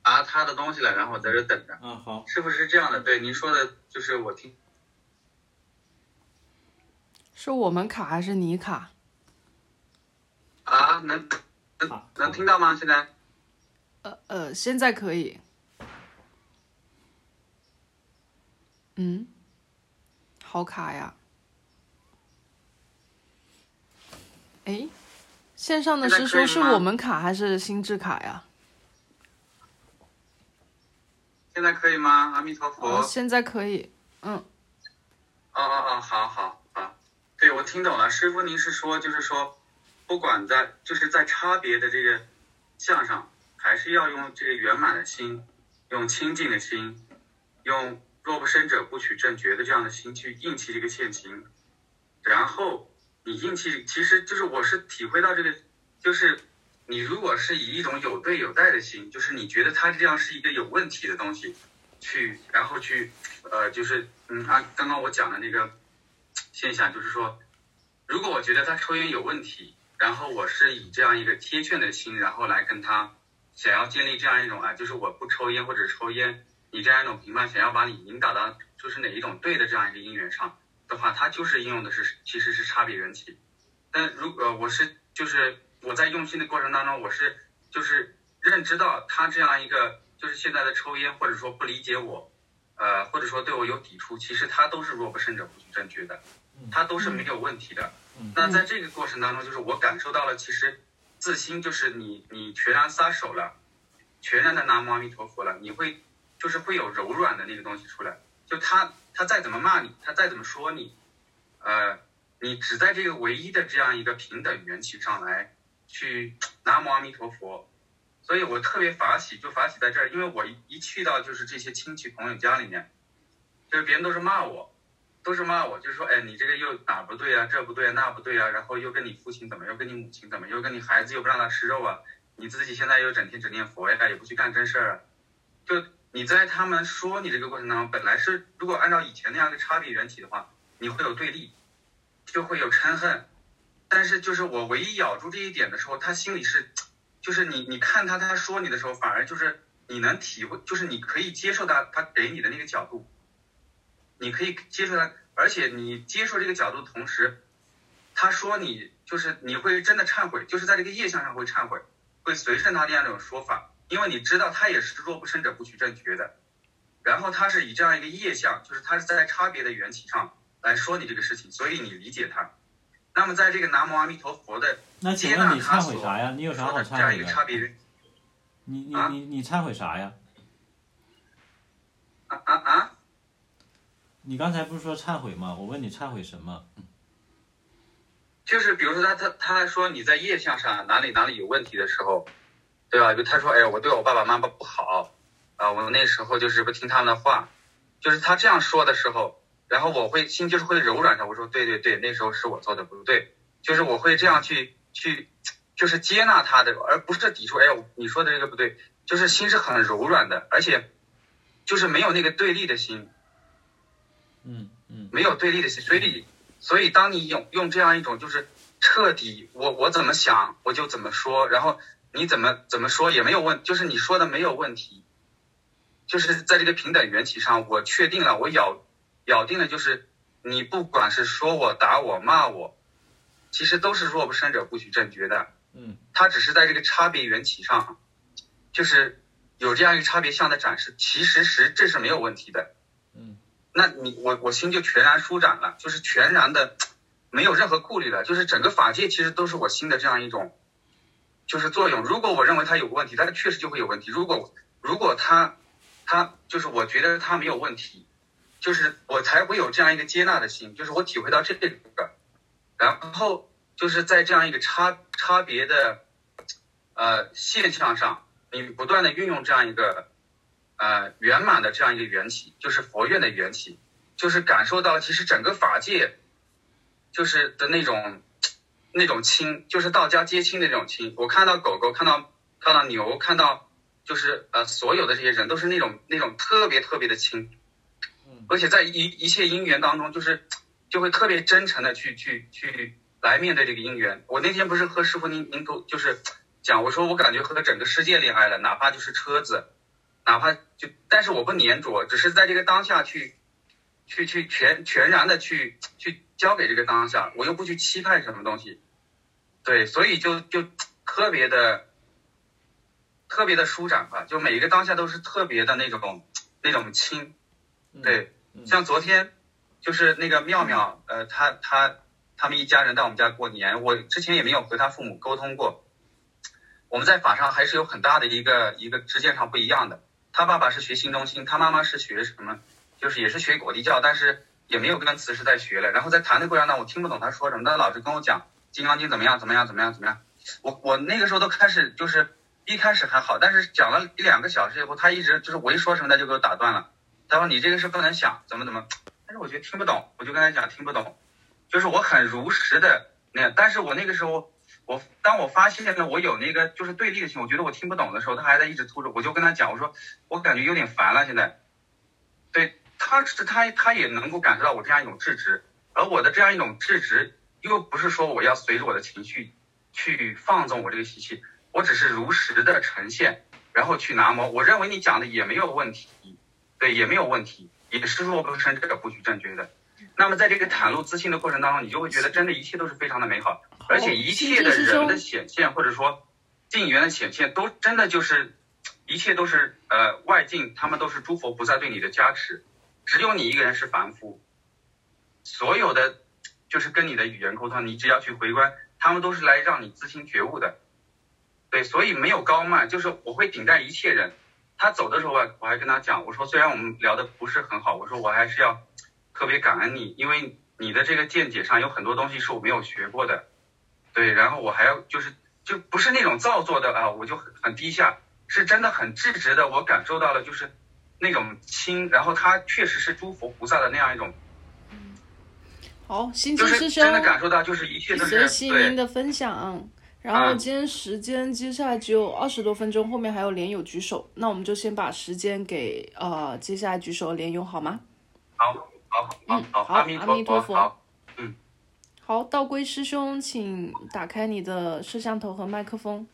H: 拿他的东西来，然后我在这等着。
A: 啊，好，
H: 是不是这样的？对，您说的就是我听。
B: 是我们卡还是你卡？
H: 啊，能能能听到吗？现在？
B: 呃呃，现在可以。嗯，好卡呀。哎，线上的师叔是我们卡还是心智卡呀？
H: 现在可以吗？阿弥陀佛。
B: 哦，现在可以。嗯。
H: 哦哦哦，好好好，对，我听懂了。师父，您是说，就是说，不管在就是在差别的这个项上，还是要用这个圆满的心，用清净的心，用若不生者不取正觉的这样的心去应气这个现行，然后你应气，其实就是我是体会到这个，就是你如果是以一种有对有待的心，就是你觉得它这样是一个有问题的东西，去然后去呃就是嗯啊刚刚我讲的那个现象，就是说，如果我觉得他抽烟有问题，然后我是以这样一个贴劝的心，然后来跟他想要建立这样一种啊，就是我不抽烟或者抽烟，你这样一种评判，想要把你引导到就是哪一种对的这样一个因缘上的话，它就是应用的是其实是差别缘起。但如果、呃、我是就是我在用心的过程当中，我是就是认知到他这样一个就是现在的抽烟，或者说不理解我，呃或者说对我有抵触，其实他都是若不生者不取正觉的，他都是没有问题的。那在这个过程当中，就是我感受到了，其实自心就是你你全然撒手了，全然的南无阿弥陀佛了，你会就是会有柔软的那个东西出来。就他他再怎么骂你，他再怎么说你，呃，你只在这个唯一的这样一个平等缘起上来去南无阿弥陀佛。所以我特别法喜，就法喜在这儿，因为我一去到就是这些亲戚朋友家里面，就是别人都是骂我，都是骂我，就是说，哎，你这个又哪不对啊，这不对啊，那不对啊，然后又跟你父亲怎么，又跟你母亲怎么，又跟你孩子又不让他吃肉啊，你自己现在又整天只念佛呀，也不去干真事儿啊。就你在他们说你这个过程当中，本来是如果按照以前那样的差别缘起的话，你会有对立，就会有嗔恨，但是就是我唯一咬住这一点的时候，他心里是，就是你你看他他说你的时候，反而就是你能体会，就是你可以接受他他给你的那个角度，你可以接受他，而且你接受这个角度的同时，他说你就是你会真的忏悔，就是在这个业相上会忏悔，会随顺他这样一种说法，因为你知道他也是若不生者不取正觉的，然后他是以这样一个业相，就是他是在差别的缘起上来说你这个事情，所以你理解他。那么在这个南无阿弥陀佛的
A: 那请问你忏悔啥呀？你有啥好忏悔的？
H: 这样一个差别缘，
A: 你你你你忏悔啥呀？
H: 啊啊啊！
A: 你刚才不是说忏悔吗？我问你忏悔什么？
H: 就是比如说他他他说你在业相上哪里哪里有问题的时候，对吧？就他说，哎，我对我爸爸妈妈不好啊、呃，我那时候就是不听他们的话，就是他这样说的时候，然后我会心就是会柔软上，我说对对对，那时候是我做的不对，就是我会这样去去，就是接纳他的，而不是抵触。哎，你说的这个不对，就是心是很柔软的，而且就是没有那个对立的心。
A: 嗯嗯，
H: 没有对立的心，所以所以当你用用这样一种就是彻底，我我怎么想我就怎么说，然后你怎么怎么说也没有问，就是你说的没有问题，就是在这个平等缘起上，我确定了，我咬咬定了，就是你不管是说我打我骂我，其实都是若不生者不取正觉的，
A: 嗯，
H: 它只是在这个差别缘起上，就是有这样一个差别相的展示，其实实这是没有问题的。那你我我心就全然舒展了，就是全然的没有任何顾虑了，就是整个法界其实都是我心的这样一种就是作用。如果我认为它有问题，它确实就会有问题。如果如果它它就是我觉得它没有问题，就是我才会有这样一个接纳的心，就是我体会到这个，然后就是在这样一个差差别的呃现象上，你不断的运用这样一个呃，圆满的这样一个缘起，就是佛愿的缘起，就是感受到其实整个法界就是的那种那种亲，就是道家皆亲的这种亲。我看到狗狗，看到看到牛，看到就是呃所有的这些人都是那种那种特别特别的亲，而且在一一切因缘当中，就是就会特别真诚的去去去来面对这个因缘。我那天不是和师父您您都就是讲，我说我感觉和整个世界恋爱了，哪怕就是车子。 哪怕就，但是我不粘着，只是在这个当下去，去去全全然的去去交给这个当下，我又不去期盼什么东西，对，所以就就特别的特别的舒展吧，就每一个当下都是特别的那种那种轻，对，像昨天就是那个妙妙，呃，他他他们一家人到我们家过年，我之前也没有和他父母沟通过，我们在法上还是有很大的一个一个知见上不一样的。他爸爸是学新中心，他妈妈是学什么？就是也是学果地教，但是也没有跟慈氏在学了。然后在谈的过程当中，我听不懂他说什么，他老是跟我讲《金刚经》怎么样怎么样怎么样怎么样。我我那个时候都开始就是一开始还好，但是讲了一两个小时以后，他一直就是我一说什么他就给我打断了。他说你这个是不能想怎么怎么，但是我觉得听不懂，我就跟他讲听不懂，就是我很如实的那样。但是我那个时候。我当我发现了我有那个就是对立的情况，我觉得我听不懂的时候，他还在一直突着，我就跟他讲，我说我感觉有点烦了，现在。对，他是他他也能够感受到我这样一种制止，而我的这样一种制止，又不是说我要随着我的情绪去放纵我这个习气，我只是如实的呈现，然后去拿摸。我认为你讲的也没有问题，对，也没有问题，也是若不生者不许正觉的。那么在这个袒露自信的过程当中，你就会觉得真的一切都是非常的美好，而且一切的人的显现或者说境缘的显现都真的就是一切都是呃外境，他们都是诸佛菩萨对你的加持，只有你一个人是凡夫，所有的就是跟你的语言沟通，你只要去回观，他们都是来让你自心觉悟的。对，所以没有高慢，就是我会顶戴一切人。他走的时候我还跟他讲，我说虽然我们聊的不是很好，我说我还是要特别感恩你，因为你的这个见解上有很多东西是我没有学过的，对，然后我还要就是就不是那种造作的啊，我就很很低下，是真的很质直的，我感受到了就是那种轻，然后他确实是诸佛菩萨的那样一种，
B: 好，心经师兄，
H: 就是真的感受到就是一切都是
B: 学习您的分享。然后今天时间接下来只有二十多分钟，后面还有莲友举手，那我们就先把时间给呃接下来举手的莲友好吗？
H: 好。好，
B: 嗯，
H: 好，
B: 好，
H: 阿弥陀佛，好，嗯，
B: 好，道归师兄，请打开你的摄像头和麦克风。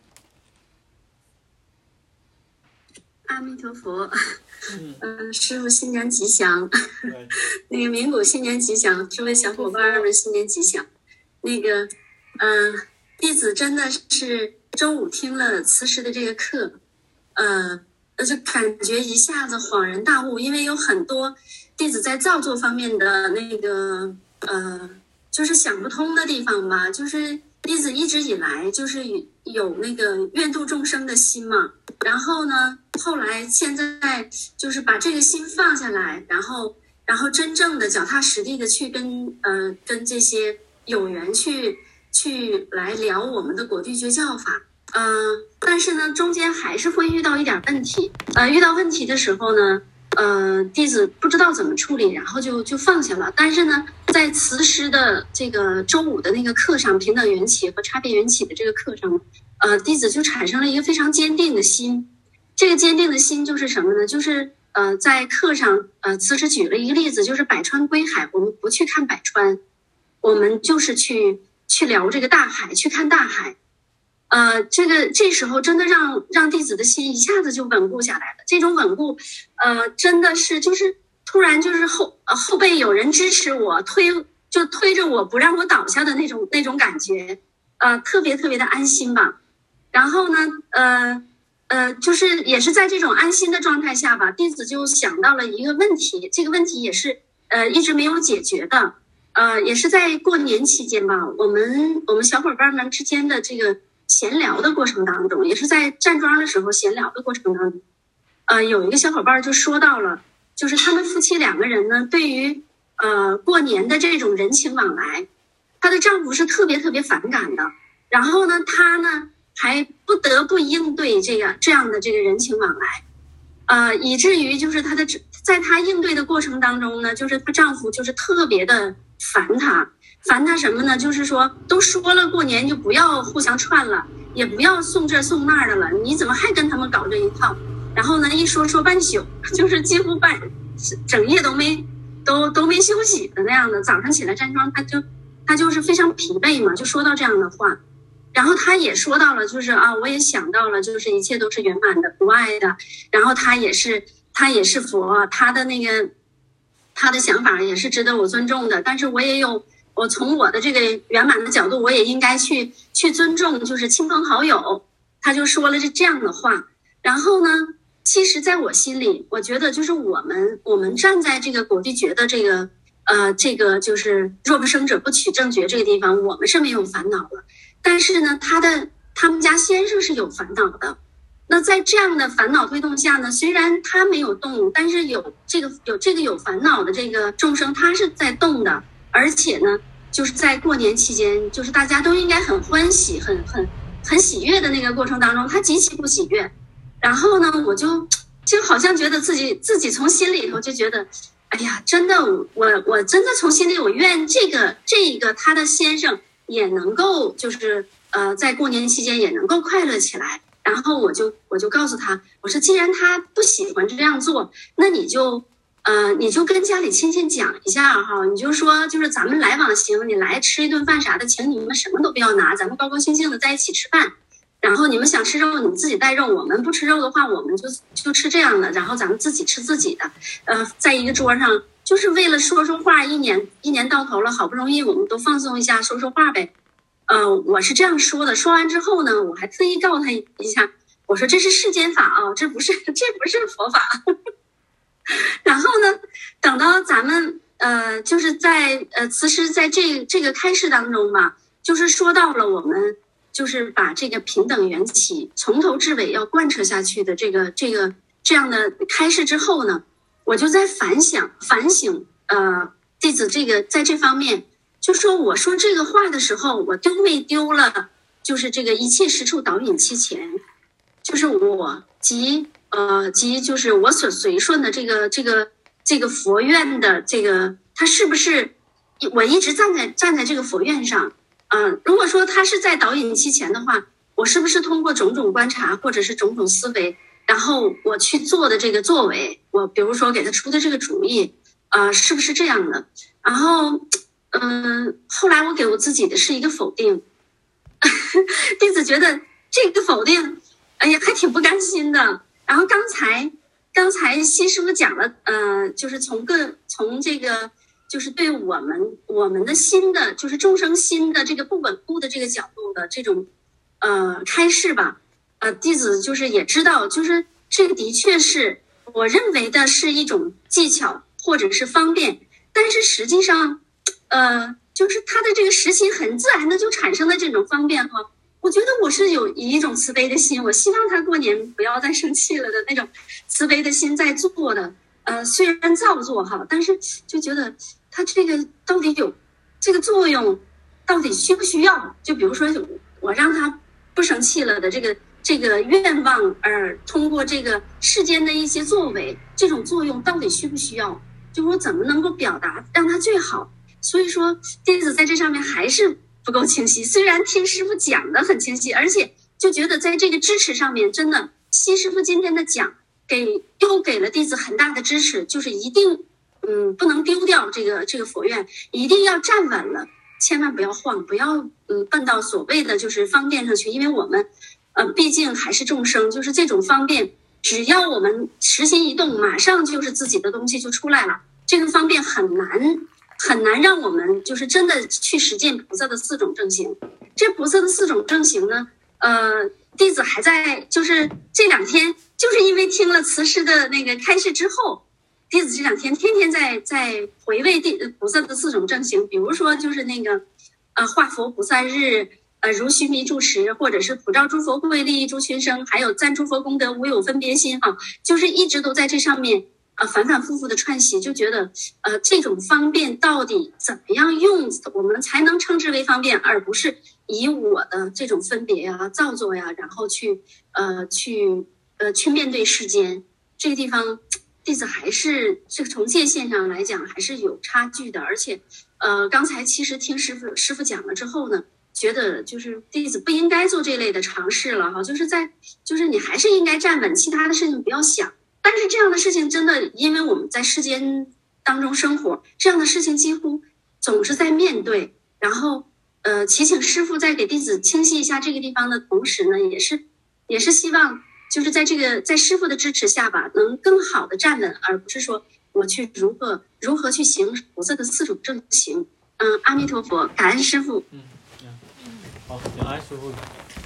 J: 阿弥陀佛，嗯、呃，师父新年吉祥，那个名古新年吉祥，诸位小伙伴们新年吉祥。那个，嗯、呃，弟子真的是周五听了慈师的这个课，呃，就感觉一下子恍然大悟，因为有很多弟子在造作方面的那个呃，就是想不通的地方吧。就是弟子一直以来就是有那个愿度众生的心嘛，然后呢，后来现在就是把这个心放下来，然后然后真正的脚踏实地的去跟呃跟这些有缘去去来聊我们的果地觉教法。嗯、呃，但是呢，中间还是会遇到一点问题。呃，遇到问题的时候呢。呃，弟子不知道怎么处理，然后就就放下了。但是呢，在慈师的这个周五的那个课上，平等缘起和差别缘起的这个课上，呃，弟子就产生了一个非常坚定的心。这个坚定的心就是什么呢？就是呃，在课上，呃，慈师举了一个例子，就是百川归海，我们不去看百川，我们就是去去聊这个大海，去看大海。呃，这个这时候真的让让弟子的心一下子就稳固下来了。这种稳固，呃，真的是就是突然就是后呃后背有人支持我，推就推着我不让我倒下的那种那种感觉，呃，特别特别的安心吧。然后呢，呃呃，就是也是在这种安心的状态下吧，弟子就想到了一个问题，这个问题也是呃一直没有解决的，呃，也是在过年期间吧，我们我们小伙伴们之间的这个。闲聊的过程当中，也是在站桩的时候闲聊的过程当中，呃，有一个小伙伴就说到了，就是他们夫妻两个人呢，对于呃过年的这种人情往来，她的丈夫是特别特别反感的。然后呢，她呢还不得不应对这个这样的这个人情往来，呃，以至于就是她的在她应对的过程当中呢，就是她丈夫就是特别的烦她。烦他什么呢？就是说都说了过年就不要互相串了，也不要送这送那的了，你怎么还跟他们搞这一套？然后呢，一说说半宿，就是几乎半整夜都没都都没休息的那样的。早上起来站桩，他就他就是非常疲惫嘛，就说到这样的话。
L: 然后他也说到了，就是啊，我也想到了，就是一切都是圆满的、无碍的。然后他也是，他也是佛，他的那个他的想法也是值得我尊重的。但是我也有，我从我的这个圆满的角度，我也应该去去尊重，就是亲朋好友。他就说了这这样的话。然后呢，其实在我心里，我觉得就是我们我们站在这个果地觉的这个呃这个就是若不生者不取正觉这个地方，我们是没有烦恼了。但是呢，他的他们家先生是有烦恼的。那在这样的烦恼推动下呢，虽然他没有动，但是有这个有这个有烦恼的这个众生，他是在动的。而且呢，就是在过年期间，就是大家都应该很欢喜、很很很喜悦的那个过程当中，他极其不喜悦。然后呢，我就就好像觉得自己自己从心里头就觉得，哎呀，真的，我我真的从心里我愿这个这个他的先生也能够就是呃在过年期间也能够快乐起来。然后我就我就告诉他，我说既然他不喜欢这样做，那你就呃你就跟家里亲戚讲一下哈，你就说就是咱们来往行，你来吃一顿饭啥的，请你们什么都不要拿，咱们高高兴兴的在一起吃饭。然后你们想吃肉，你们自己带肉；我们不吃肉的话，我们就就吃这样的。然后咱们自己吃自己的，呃，在一个桌上，就是为了说说话。一年一年到头了，好不容易我们都放松一下，说说话呗。呃，我是这样说的。说完之后呢，我还特意告诉他一下，我说这是世间法啊，这不是这不是佛法。然后呢，等到咱们呃，就是在呃慈师在这这个开示当中吧，就是说到了我们。就是把这个平等缘起从头至尾要贯彻下去的这个这个这样的开示之后呢，我就在反想反省呃弟子这个在这方面，就说我说这个话的时候，我丢没丢了，就是这个一切实处导引其前，就是我及呃及就是我所随顺的这个这个这个佛院的这个，他是不是我一直站在站在这个佛院上。嗯、呃，如果说他是在导引期前的话，我是不是通过种种观察或者是种种思维，然后我去做的这个作为，我比如说给他出的这个主意，呃，是不是这样的？然后，嗯、呃，后来我给我自己的是一个否定，弟子觉得这个否定，哎呀，还挺不甘心的。然后刚才刚才西师傅讲了，呃，就是从个从这个。就是对我们我们的心的，就是众生心的这个不稳固的这个角度的这种呃开示吧，呃弟子就是也知道，就是这个的确是我认为的是一种技巧或者是方便，但是实际上呃就是他的这个实心很自然的就产生了这种方便哈。我觉得我是有以一种慈悲的心，我希望他过年不要再生气了的那种慈悲的心在做的，呃虽然造作哈，但是就觉得。他这个到底有这个作用，到底需不需要？就比如说，我让他不生气了的这个这个愿望，而通过这个世间的一些作为，这种作用到底需不需要？就我怎么能够表达让他最好？所以说，弟子在这上面还是不够清晰。虽然听师父讲的很清晰，而且就觉得在这个支持上面，真的西师父今天的讲给又给了弟子很大的支持，就是一定。嗯，不能丢掉这个这个佛院，一定要站稳了，千万不要晃，不要嗯奔到所谓的就是方便上去，因为我们呃毕竟还是众生，就是这种方便，只要我们实心一动，马上就是自己的东西就出来了。这个方便很难很难让我们就是真的去实践菩萨的四种正行。这菩萨的四种正行呢，呃，弟子还在就是这两天，就是因为听了慈师的那个开示之后。弟子这两天天天在在回味地菩萨的四种正行，比如说就是那个，呃，化佛菩萨日，呃，如须弥住持，或者是普照诸佛慧利益诸群生，还有赞诸佛功德无有分别心哈，就是一直都在这上面呃反反复复的串习，就觉得呃这种方便到底怎么样用，我们才能称之为方便，而不是以我的这种分别呀、造作呀，然后去呃去呃去面对世间这个地方。弟子还是这个从界线上来讲还是有差距的，而且，呃，刚才其实听师傅师傅讲了之后呢，觉得就是弟子不应该做这类的尝试了哈，就是在就是你还是应该站稳，其他的事情不要想。但是这样的事情真的，因为我们在世间当中生活，这样的事情几乎总是在面对，然后呃，祈请师父在给弟子清晰一下这个地方的同时呢，也是也是希望就是在这个在师父的支持下吧，能更好的站稳，而不是说我去如何如何去行菩萨的四种正行。嗯，阿弥陀佛，感恩师父。
A: 嗯嗯，好，请来师父。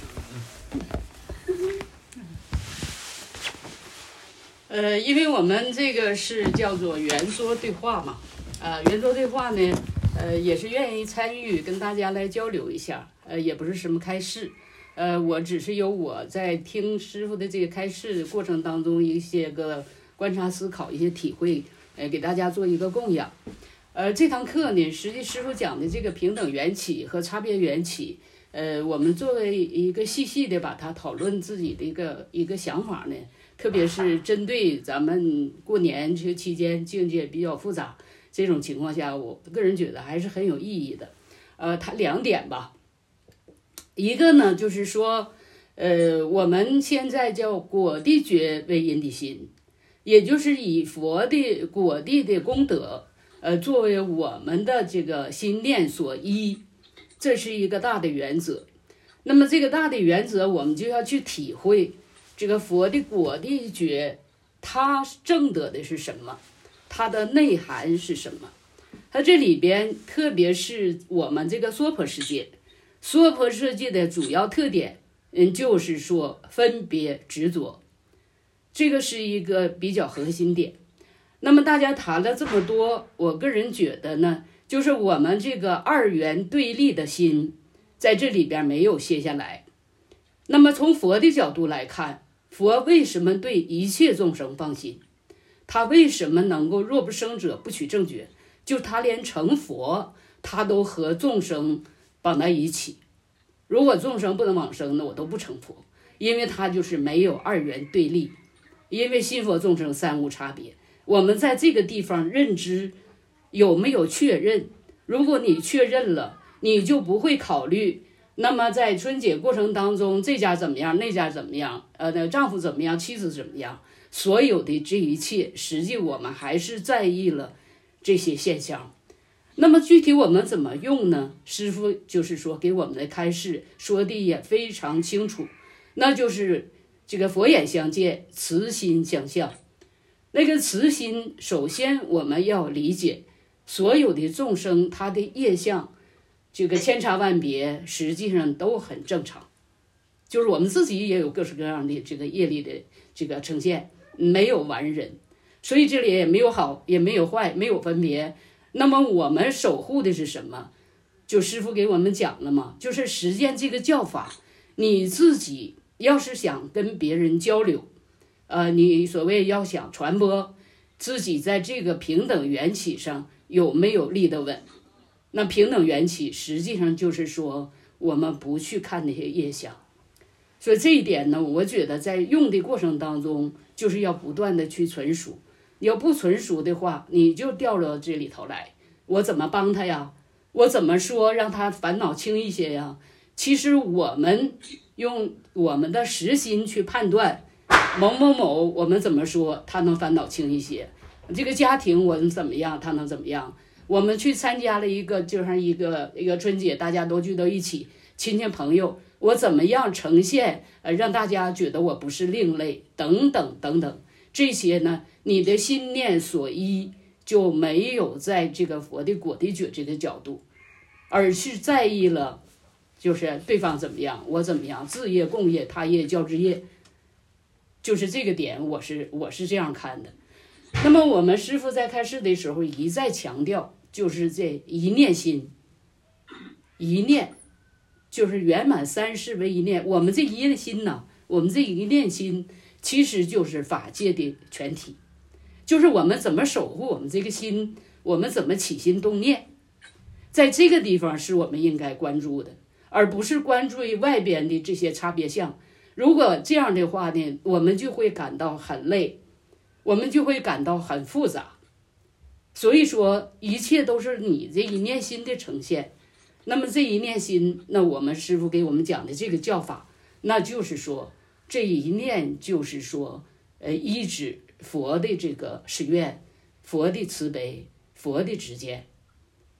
C: 呃，因为我们这个是叫做圆桌对话嘛，啊、呃，圆桌对话呢，呃，也是愿意参与跟大家来交流一下，呃，也不是什么开示，呃，我只是有我在听师傅的这个开示过程当中一些个观察思考一些体会，呃，给大家做一个供养。呃，这堂课呢，实际师傅讲的这个平等缘起和差别缘起，呃，我们作为一个细细的把它讨论自己的一个一个想法呢。特别是针对咱们过年这个期间境界比较复杂这种情况下，我个人觉得还是很有意义的。呃，它两点吧，一个呢就是说，呃，我们现在叫果地觉为因地心，也就是以佛的果地的功德，呃，作为我们的这个心念所依，这是一个大的原则。那么这个大的原则，我们就要去体会。这个佛的果地觉，它证得的是什么？它的内涵是什么？它这里边，特别是我们这个娑婆世界，娑婆世界的主要特点，嗯，就是说分别执着，这个是一个比较核心点。那么大家谈了这么多，我个人觉得呢，就是我们这个二元对立的心，在这里边没有歇下来。那么从佛的角度来看，佛为什么对一切众生放心？他为什么能够若不生者不取正觉？就他连成佛，他都和众生绑在一起。如果众生不能往生，那我都不成佛，因为他就是没有二元对立，因为信佛众生三无差别。我们在这个地方认知有没有确认？如果你确认了，你就不会考虑。那么在春节过程当中，这家怎么样，那家怎么样，呃，那丈夫怎么样，妻子怎么样，所有的这一切，实际我们还是在意了这些现象。那么具体我们怎么用呢？师父就是说给我们的开示说的也非常清楚，那就是这个佛眼相见，慈心相向。那个慈心，首先我们要理解所有的众生他的业相。这个千差万别，实际上都很正常，就是我们自己也有各式各样的这个业力的这个呈现，没有完人，所以这里也没有好，也没有坏，没有分别。那么我们守护的是什么？就师父给我们讲了嘛，就是实践这个教法。你自己要是想跟别人交流，呃，你所谓要想传播，自己在这个平等缘起上有没有立得稳？那平等缘起实际上就是说我们不去看那些业相，所以这一点呢，我觉得在用的过程当中就是要不断的去纯熟。你要不纯熟的话，你就掉到这里头来，我怎么帮他呀？我怎么说让他烦恼轻一些呀？其实我们用我们的实心去判断某某某，我们怎么说他能烦恼轻一些，这个家庭我们怎么样他能怎么样。我们去参加了一个就像一个一个春节，大家都聚到一起，亲戚朋友，我怎么样呈现呃让大家觉得我不是另类等等等等，这些呢你的心念所依就没有在这个佛的果地觉这个角度，而是在意了就是对方怎么样我怎么样，自业共业他业交之业，就是这个点我是我是这样看的。那么我们师父在开示的时候一再强调，就是这一念心，一念就是圆满三世为一念。我们这一念心呢，我们这一念心其实就是法界的全体，就是我们怎么守护我们这个心，我们怎么起心动念，在这个地方是我们应该关注的，而不是关注于外边的这些差别相。如果这样的话呢，我们就会感到很累，我们就会感到很复杂。所以说一切都是你这一念心的呈现。那么这一念心，那我们师父给我们讲的这个教法，那就是说这一念就是说呃，依止佛的这个誓愿，佛的慈悲，佛的指见，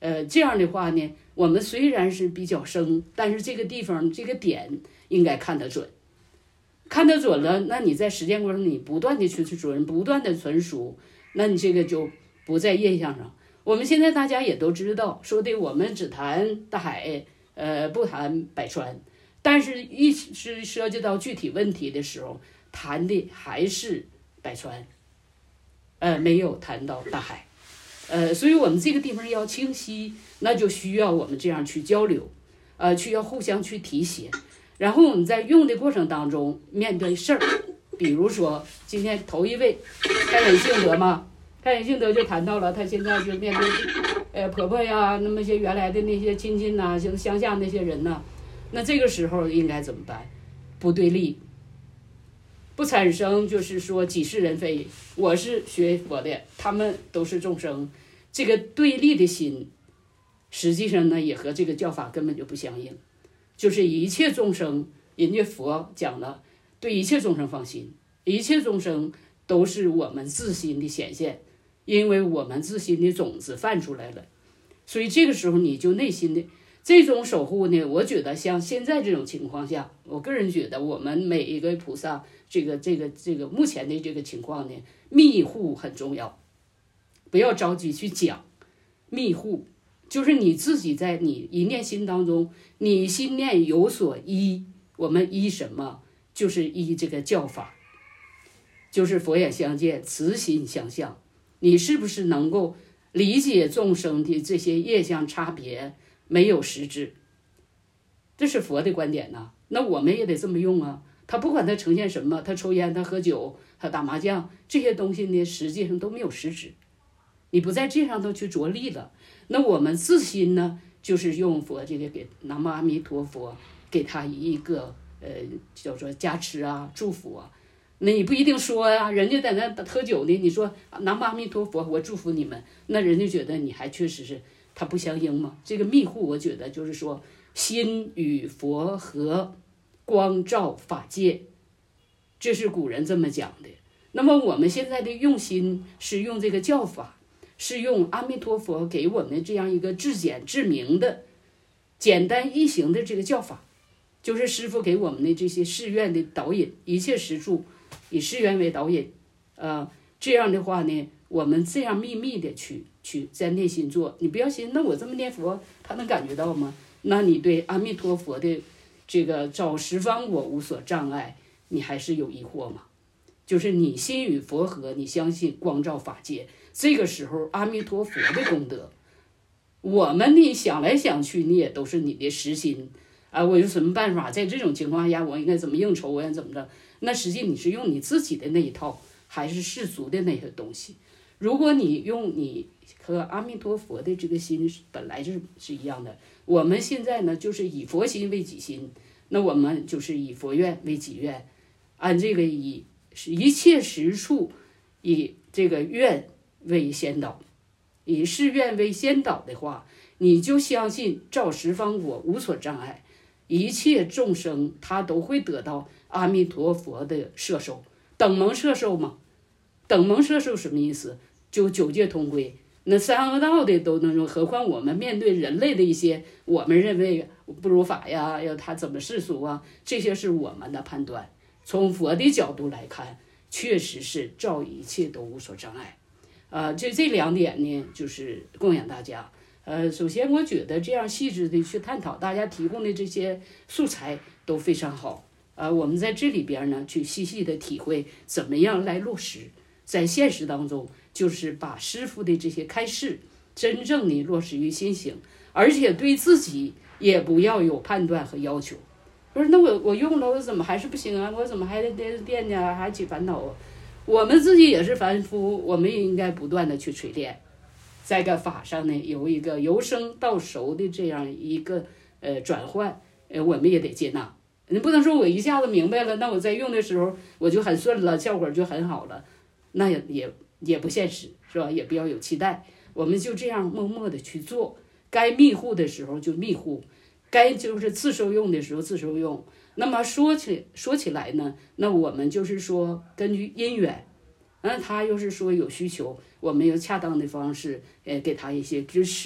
C: 呃，这样的话呢，我们虽然是比较生，但是这个地方这个点应该看得准，看得准了，那你在实践过程中你不断的去去准，不断的纯熟，那你这个就不在印象上。我们现在大家也都知道，说的我们只谈大海，呃，不谈百川，但是一是涉及到具体问题的时候，谈的还是百川，呃，没有谈到大海。呃，所以我们这个地方要清晰，那就需要我们这样去交流，呃，需要互相去提携，然后我们在用的过程当中，面对事儿，比如说今天头一位开忍性德嘛，开忍性德就谈到了他现在就面对，呃，婆婆呀，那么些原来的那些亲戚呐，像乡下那些人呐，那这个时候应该怎么办？不对立，不产生就是说己是人非，我是学佛的，他们都是众生，这个对立的心，实际上呢也和这个教法根本就不相应。就是一切众生，人家佛讲了，对一切众生放心，一切众生都是我们自心的显现，因为我们自心的种子泛出来了，所以这个时候你就内心的这种守护呢，我觉得像现在这种情况下，我个人觉得我们每一个菩萨，这个这个这个目前的这个情况呢，密护很重要，不要着急去讲，密护就是你自己在你一念心当中，你心念有所依，我们依什么？就是依这个教法，就是佛眼相见，慈心相向，你是不是能够理解众生的这些业相差别？没有实质，这是佛的观点呐、啊。那我们也得这么用啊。他不管他呈现什么，他抽烟，他喝酒，他打麻将，这些东西呢，实际上都没有实质。你不在这上头去着力了，那我们自心呢，就是用佛这个给南无阿弥陀佛，给他一个呃叫做加持啊、祝福啊。那你不一定说呀、啊，人家在那喝酒呢，你说南无阿弥陀佛，我祝福你们，那人家觉得你还确实是。它不相应吗？这个密护，我觉得就是说，心与佛合，光照法界，这是古人这么讲的。那么我们现在的用心是用这个教法，是用阿弥陀佛给我们这样一个至简至明的、简单易行的这个教法，就是师父给我们的这些誓愿的导引，一切实处以誓愿为导引，呃，这样的话呢，我们这样秘密的去。去在内心做，你不要信，那我这么念佛，他能感觉到吗？那你对阿弥陀佛的这个照十方果无所障碍，你还是有疑惑吗？就是你心与佛合，你相信光照法界，这个时候阿弥陀佛的功德，我们你想来想去，你也都是你的实心啊。我有什么办法？在这种情况下，我应该怎么应酬？我应该怎么着？那实际你是用你自己的那一套，还是世俗的那些东西？如果你用你和阿弥陀佛的这个心本来就是是一样的，我们现在呢就是以佛心为己心，那我们就是以佛愿为己愿，按这个以一切实处以这个愿为先导，以誓愿为先导的话，你就相信照十方果无所障碍，一切众生他都会得到阿弥陀佛的摄受，等蒙摄受嘛。等蒙摄受什么意思？就九界同归，那三恶道的都能用，何况我们面对人类的一些我们认为不如法呀，要他怎么世俗啊，这些是我们的判断。从佛的角度来看，确实是照一切都无所障碍。呃，这这两点呢，就是供养大家。呃，首先我觉得这样细致的去探讨，大家提供的这些素材都非常好。呃，我们在这里边呢，去细细的体会怎么样来落实在现实当中。就是把师父的这些开示真正的落实于心行，而且对自己也不要有判断和要求。不是，那我我用了，我怎么还是不行啊？我怎么还得练呢？还起烦恼啊？我们自己也是凡夫，我们也应该不断的去锤炼，在个法上呢有一个由生到熟的这样一个呃转换，呃我们也得接纳。你不能说我一下子明白了，那我在用的时候我就很顺了，效果就很好了，那也也。也不现实，是吧？也不要有期待，我们就这样默默的去做，该密护的时候就密护，该就是自受用的时候自受用。那么说起说起来呢，那我们就是说根据因缘，那他又是说有需求，我们用恰当的方式，呃，给他一些支持，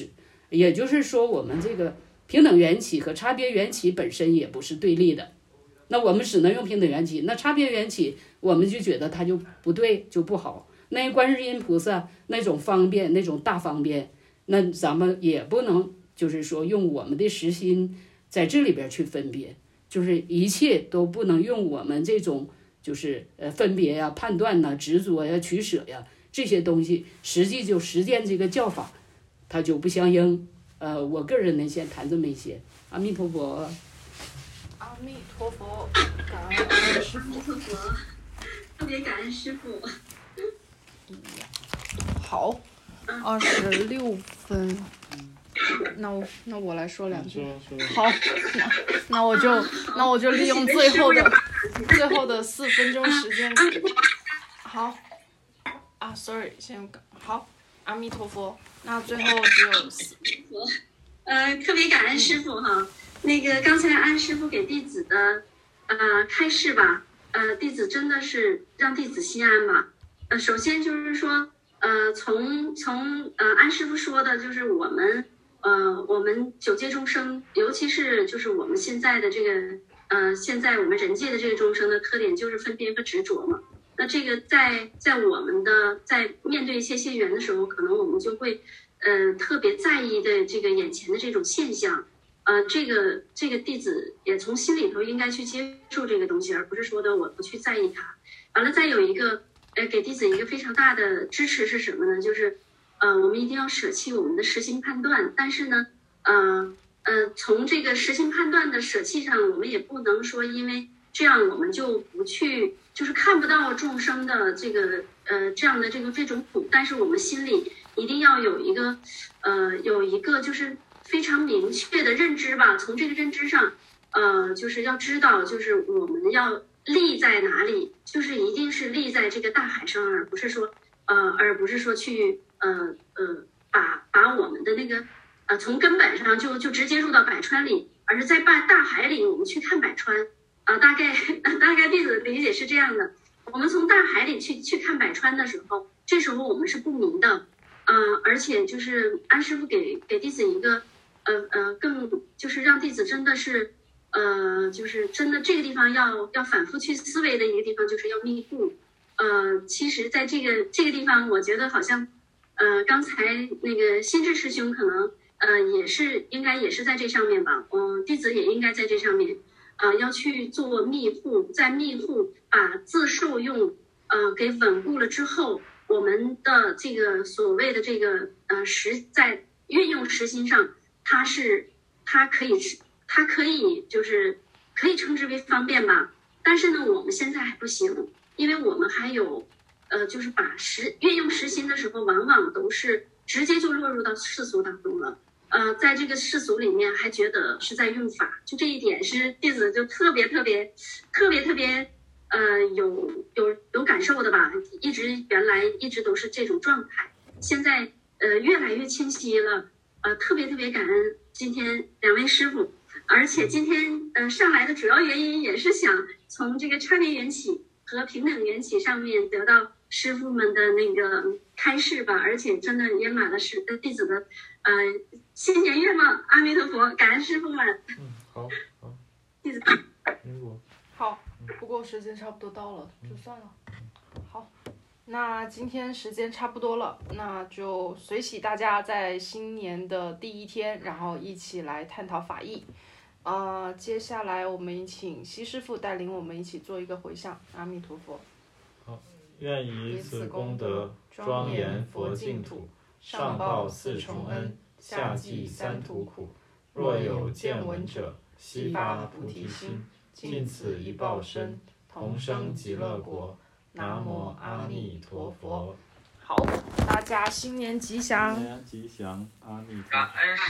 C: 也就是说，我们这个平等缘起和差别缘起本身也不是对立的。那我们只能用平等缘起，那差别缘起我们就觉得它就不对，就不好。那观世音菩萨那种方便，那种大方便，那咱们也不能就是说用我们的实心在这里边去分别，就是一切都不能用我们这种就是呃分别呀、判断呐、执着呀、取舍呀这些东西，实际就实践这个教法，它就不相应。呃，我个人呢先谈这么一些。阿弥陀佛。
B: 阿弥陀佛，感恩师父。
L: 阿弥陀佛，特别感恩师父。
B: 好，二十六分。那我那我来说两句。好，那那我就那我就利用最后的最后的四分钟时间。好，啊 ，sorry， 先好，阿弥陀佛。那最后只有四。
L: 呃，特别感恩师父哈。那个刚才安师父给弟子的呃开示吧，呃，弟子真的是让弟子心安吧。呃，首先就是说，呃，从从呃安师父说的，就是我们呃我们九界众生，尤其是就是我们现在的这个呃现在我们人界的这个众生的特点就是分别和执着嘛。那这个在在我们的在面对一些现缘的时候，可能我们就会呃特别在意的这个眼前的这种现象。呃，这个这个弟子也从心里头应该去接受这个东西，而不是说的我不去在意它。完了，再有一个，呃，给弟子一个非常大的支持是什么呢？就是，呃，我们一定要舍弃我们的实心判断，但是呢，呃呃，从这个实心判断的舍弃上，我们也不能说因为这样我们就不去，就是看不到众生的这个呃这样的这个这种苦，但是我们心里一定要有一个，呃，有一个就是非常明确的认知吧。从这个认知上，呃，就是要知道，就是我们要立在哪里，就是一定是立在这个大海上，而不是说，呃，而不是说去，呃呃，把把我们的那个，呃，从根本上就就直接入到百川里，而是在大大海里我们去看百川，啊、呃，大概大概弟子理解是这样的。我们从大海里去去看百川的时候，这时候我们是不明的，呃，而且就是安师父给给弟子一个。呃呃，更就是让弟子真的是，呃，就是真的这个地方要要反复去思维的一个地方，就是要密护。呃，其实在这个这个地方，我觉得好像，呃，刚才那个心智师兄可能，呃，也是应该也是在这上面吧。嗯、呃，弟子也应该在这上面，呃，要去做密护，在密护把自受用，呃，给稳固了之后，我们的这个所谓的这个呃实在运用实心上。它是，它可以，它可以就是可以称之为方便吧。但是呢，我们现在还不行，因为我们还有，呃，就是把实运用实心的时候，往往都是直接就落入到世俗当中了。呃，在这个世俗里面还觉得是在用法，就这一点是弟子就特别特别特别特别呃有有有感受的吧。一直原来一直都是这种状态，现在呃越来越清晰了。呃，特别特别感恩今天两位师傅，而且今天呃上来的主要原因也是想从这个差别缘起和平等缘起上面得到师傅们的那个开示吧，而且真的圆满了师弟子的呃新年愿望。阿弥陀佛，感恩师傅们。
A: 嗯，好，好。
L: 弟子。
B: 好，不过时间差不多到了，就算了。好。那今天时间差不多了，那就随喜大家在新年的第一天，然后一起来探讨法义。呃，接下来我们请西师父带领我们一起做一个回向。阿弥陀佛。
A: 好，愿以此功德庄严佛净土，上报四重恩，下济三途苦。若有见闻者，悉发菩提心，尽此一报身，同生极乐国。南无阿弥陀佛。
B: 好，大家新年吉祥！
A: 新年吉祥，阿弥陀佛。
H: 感恩。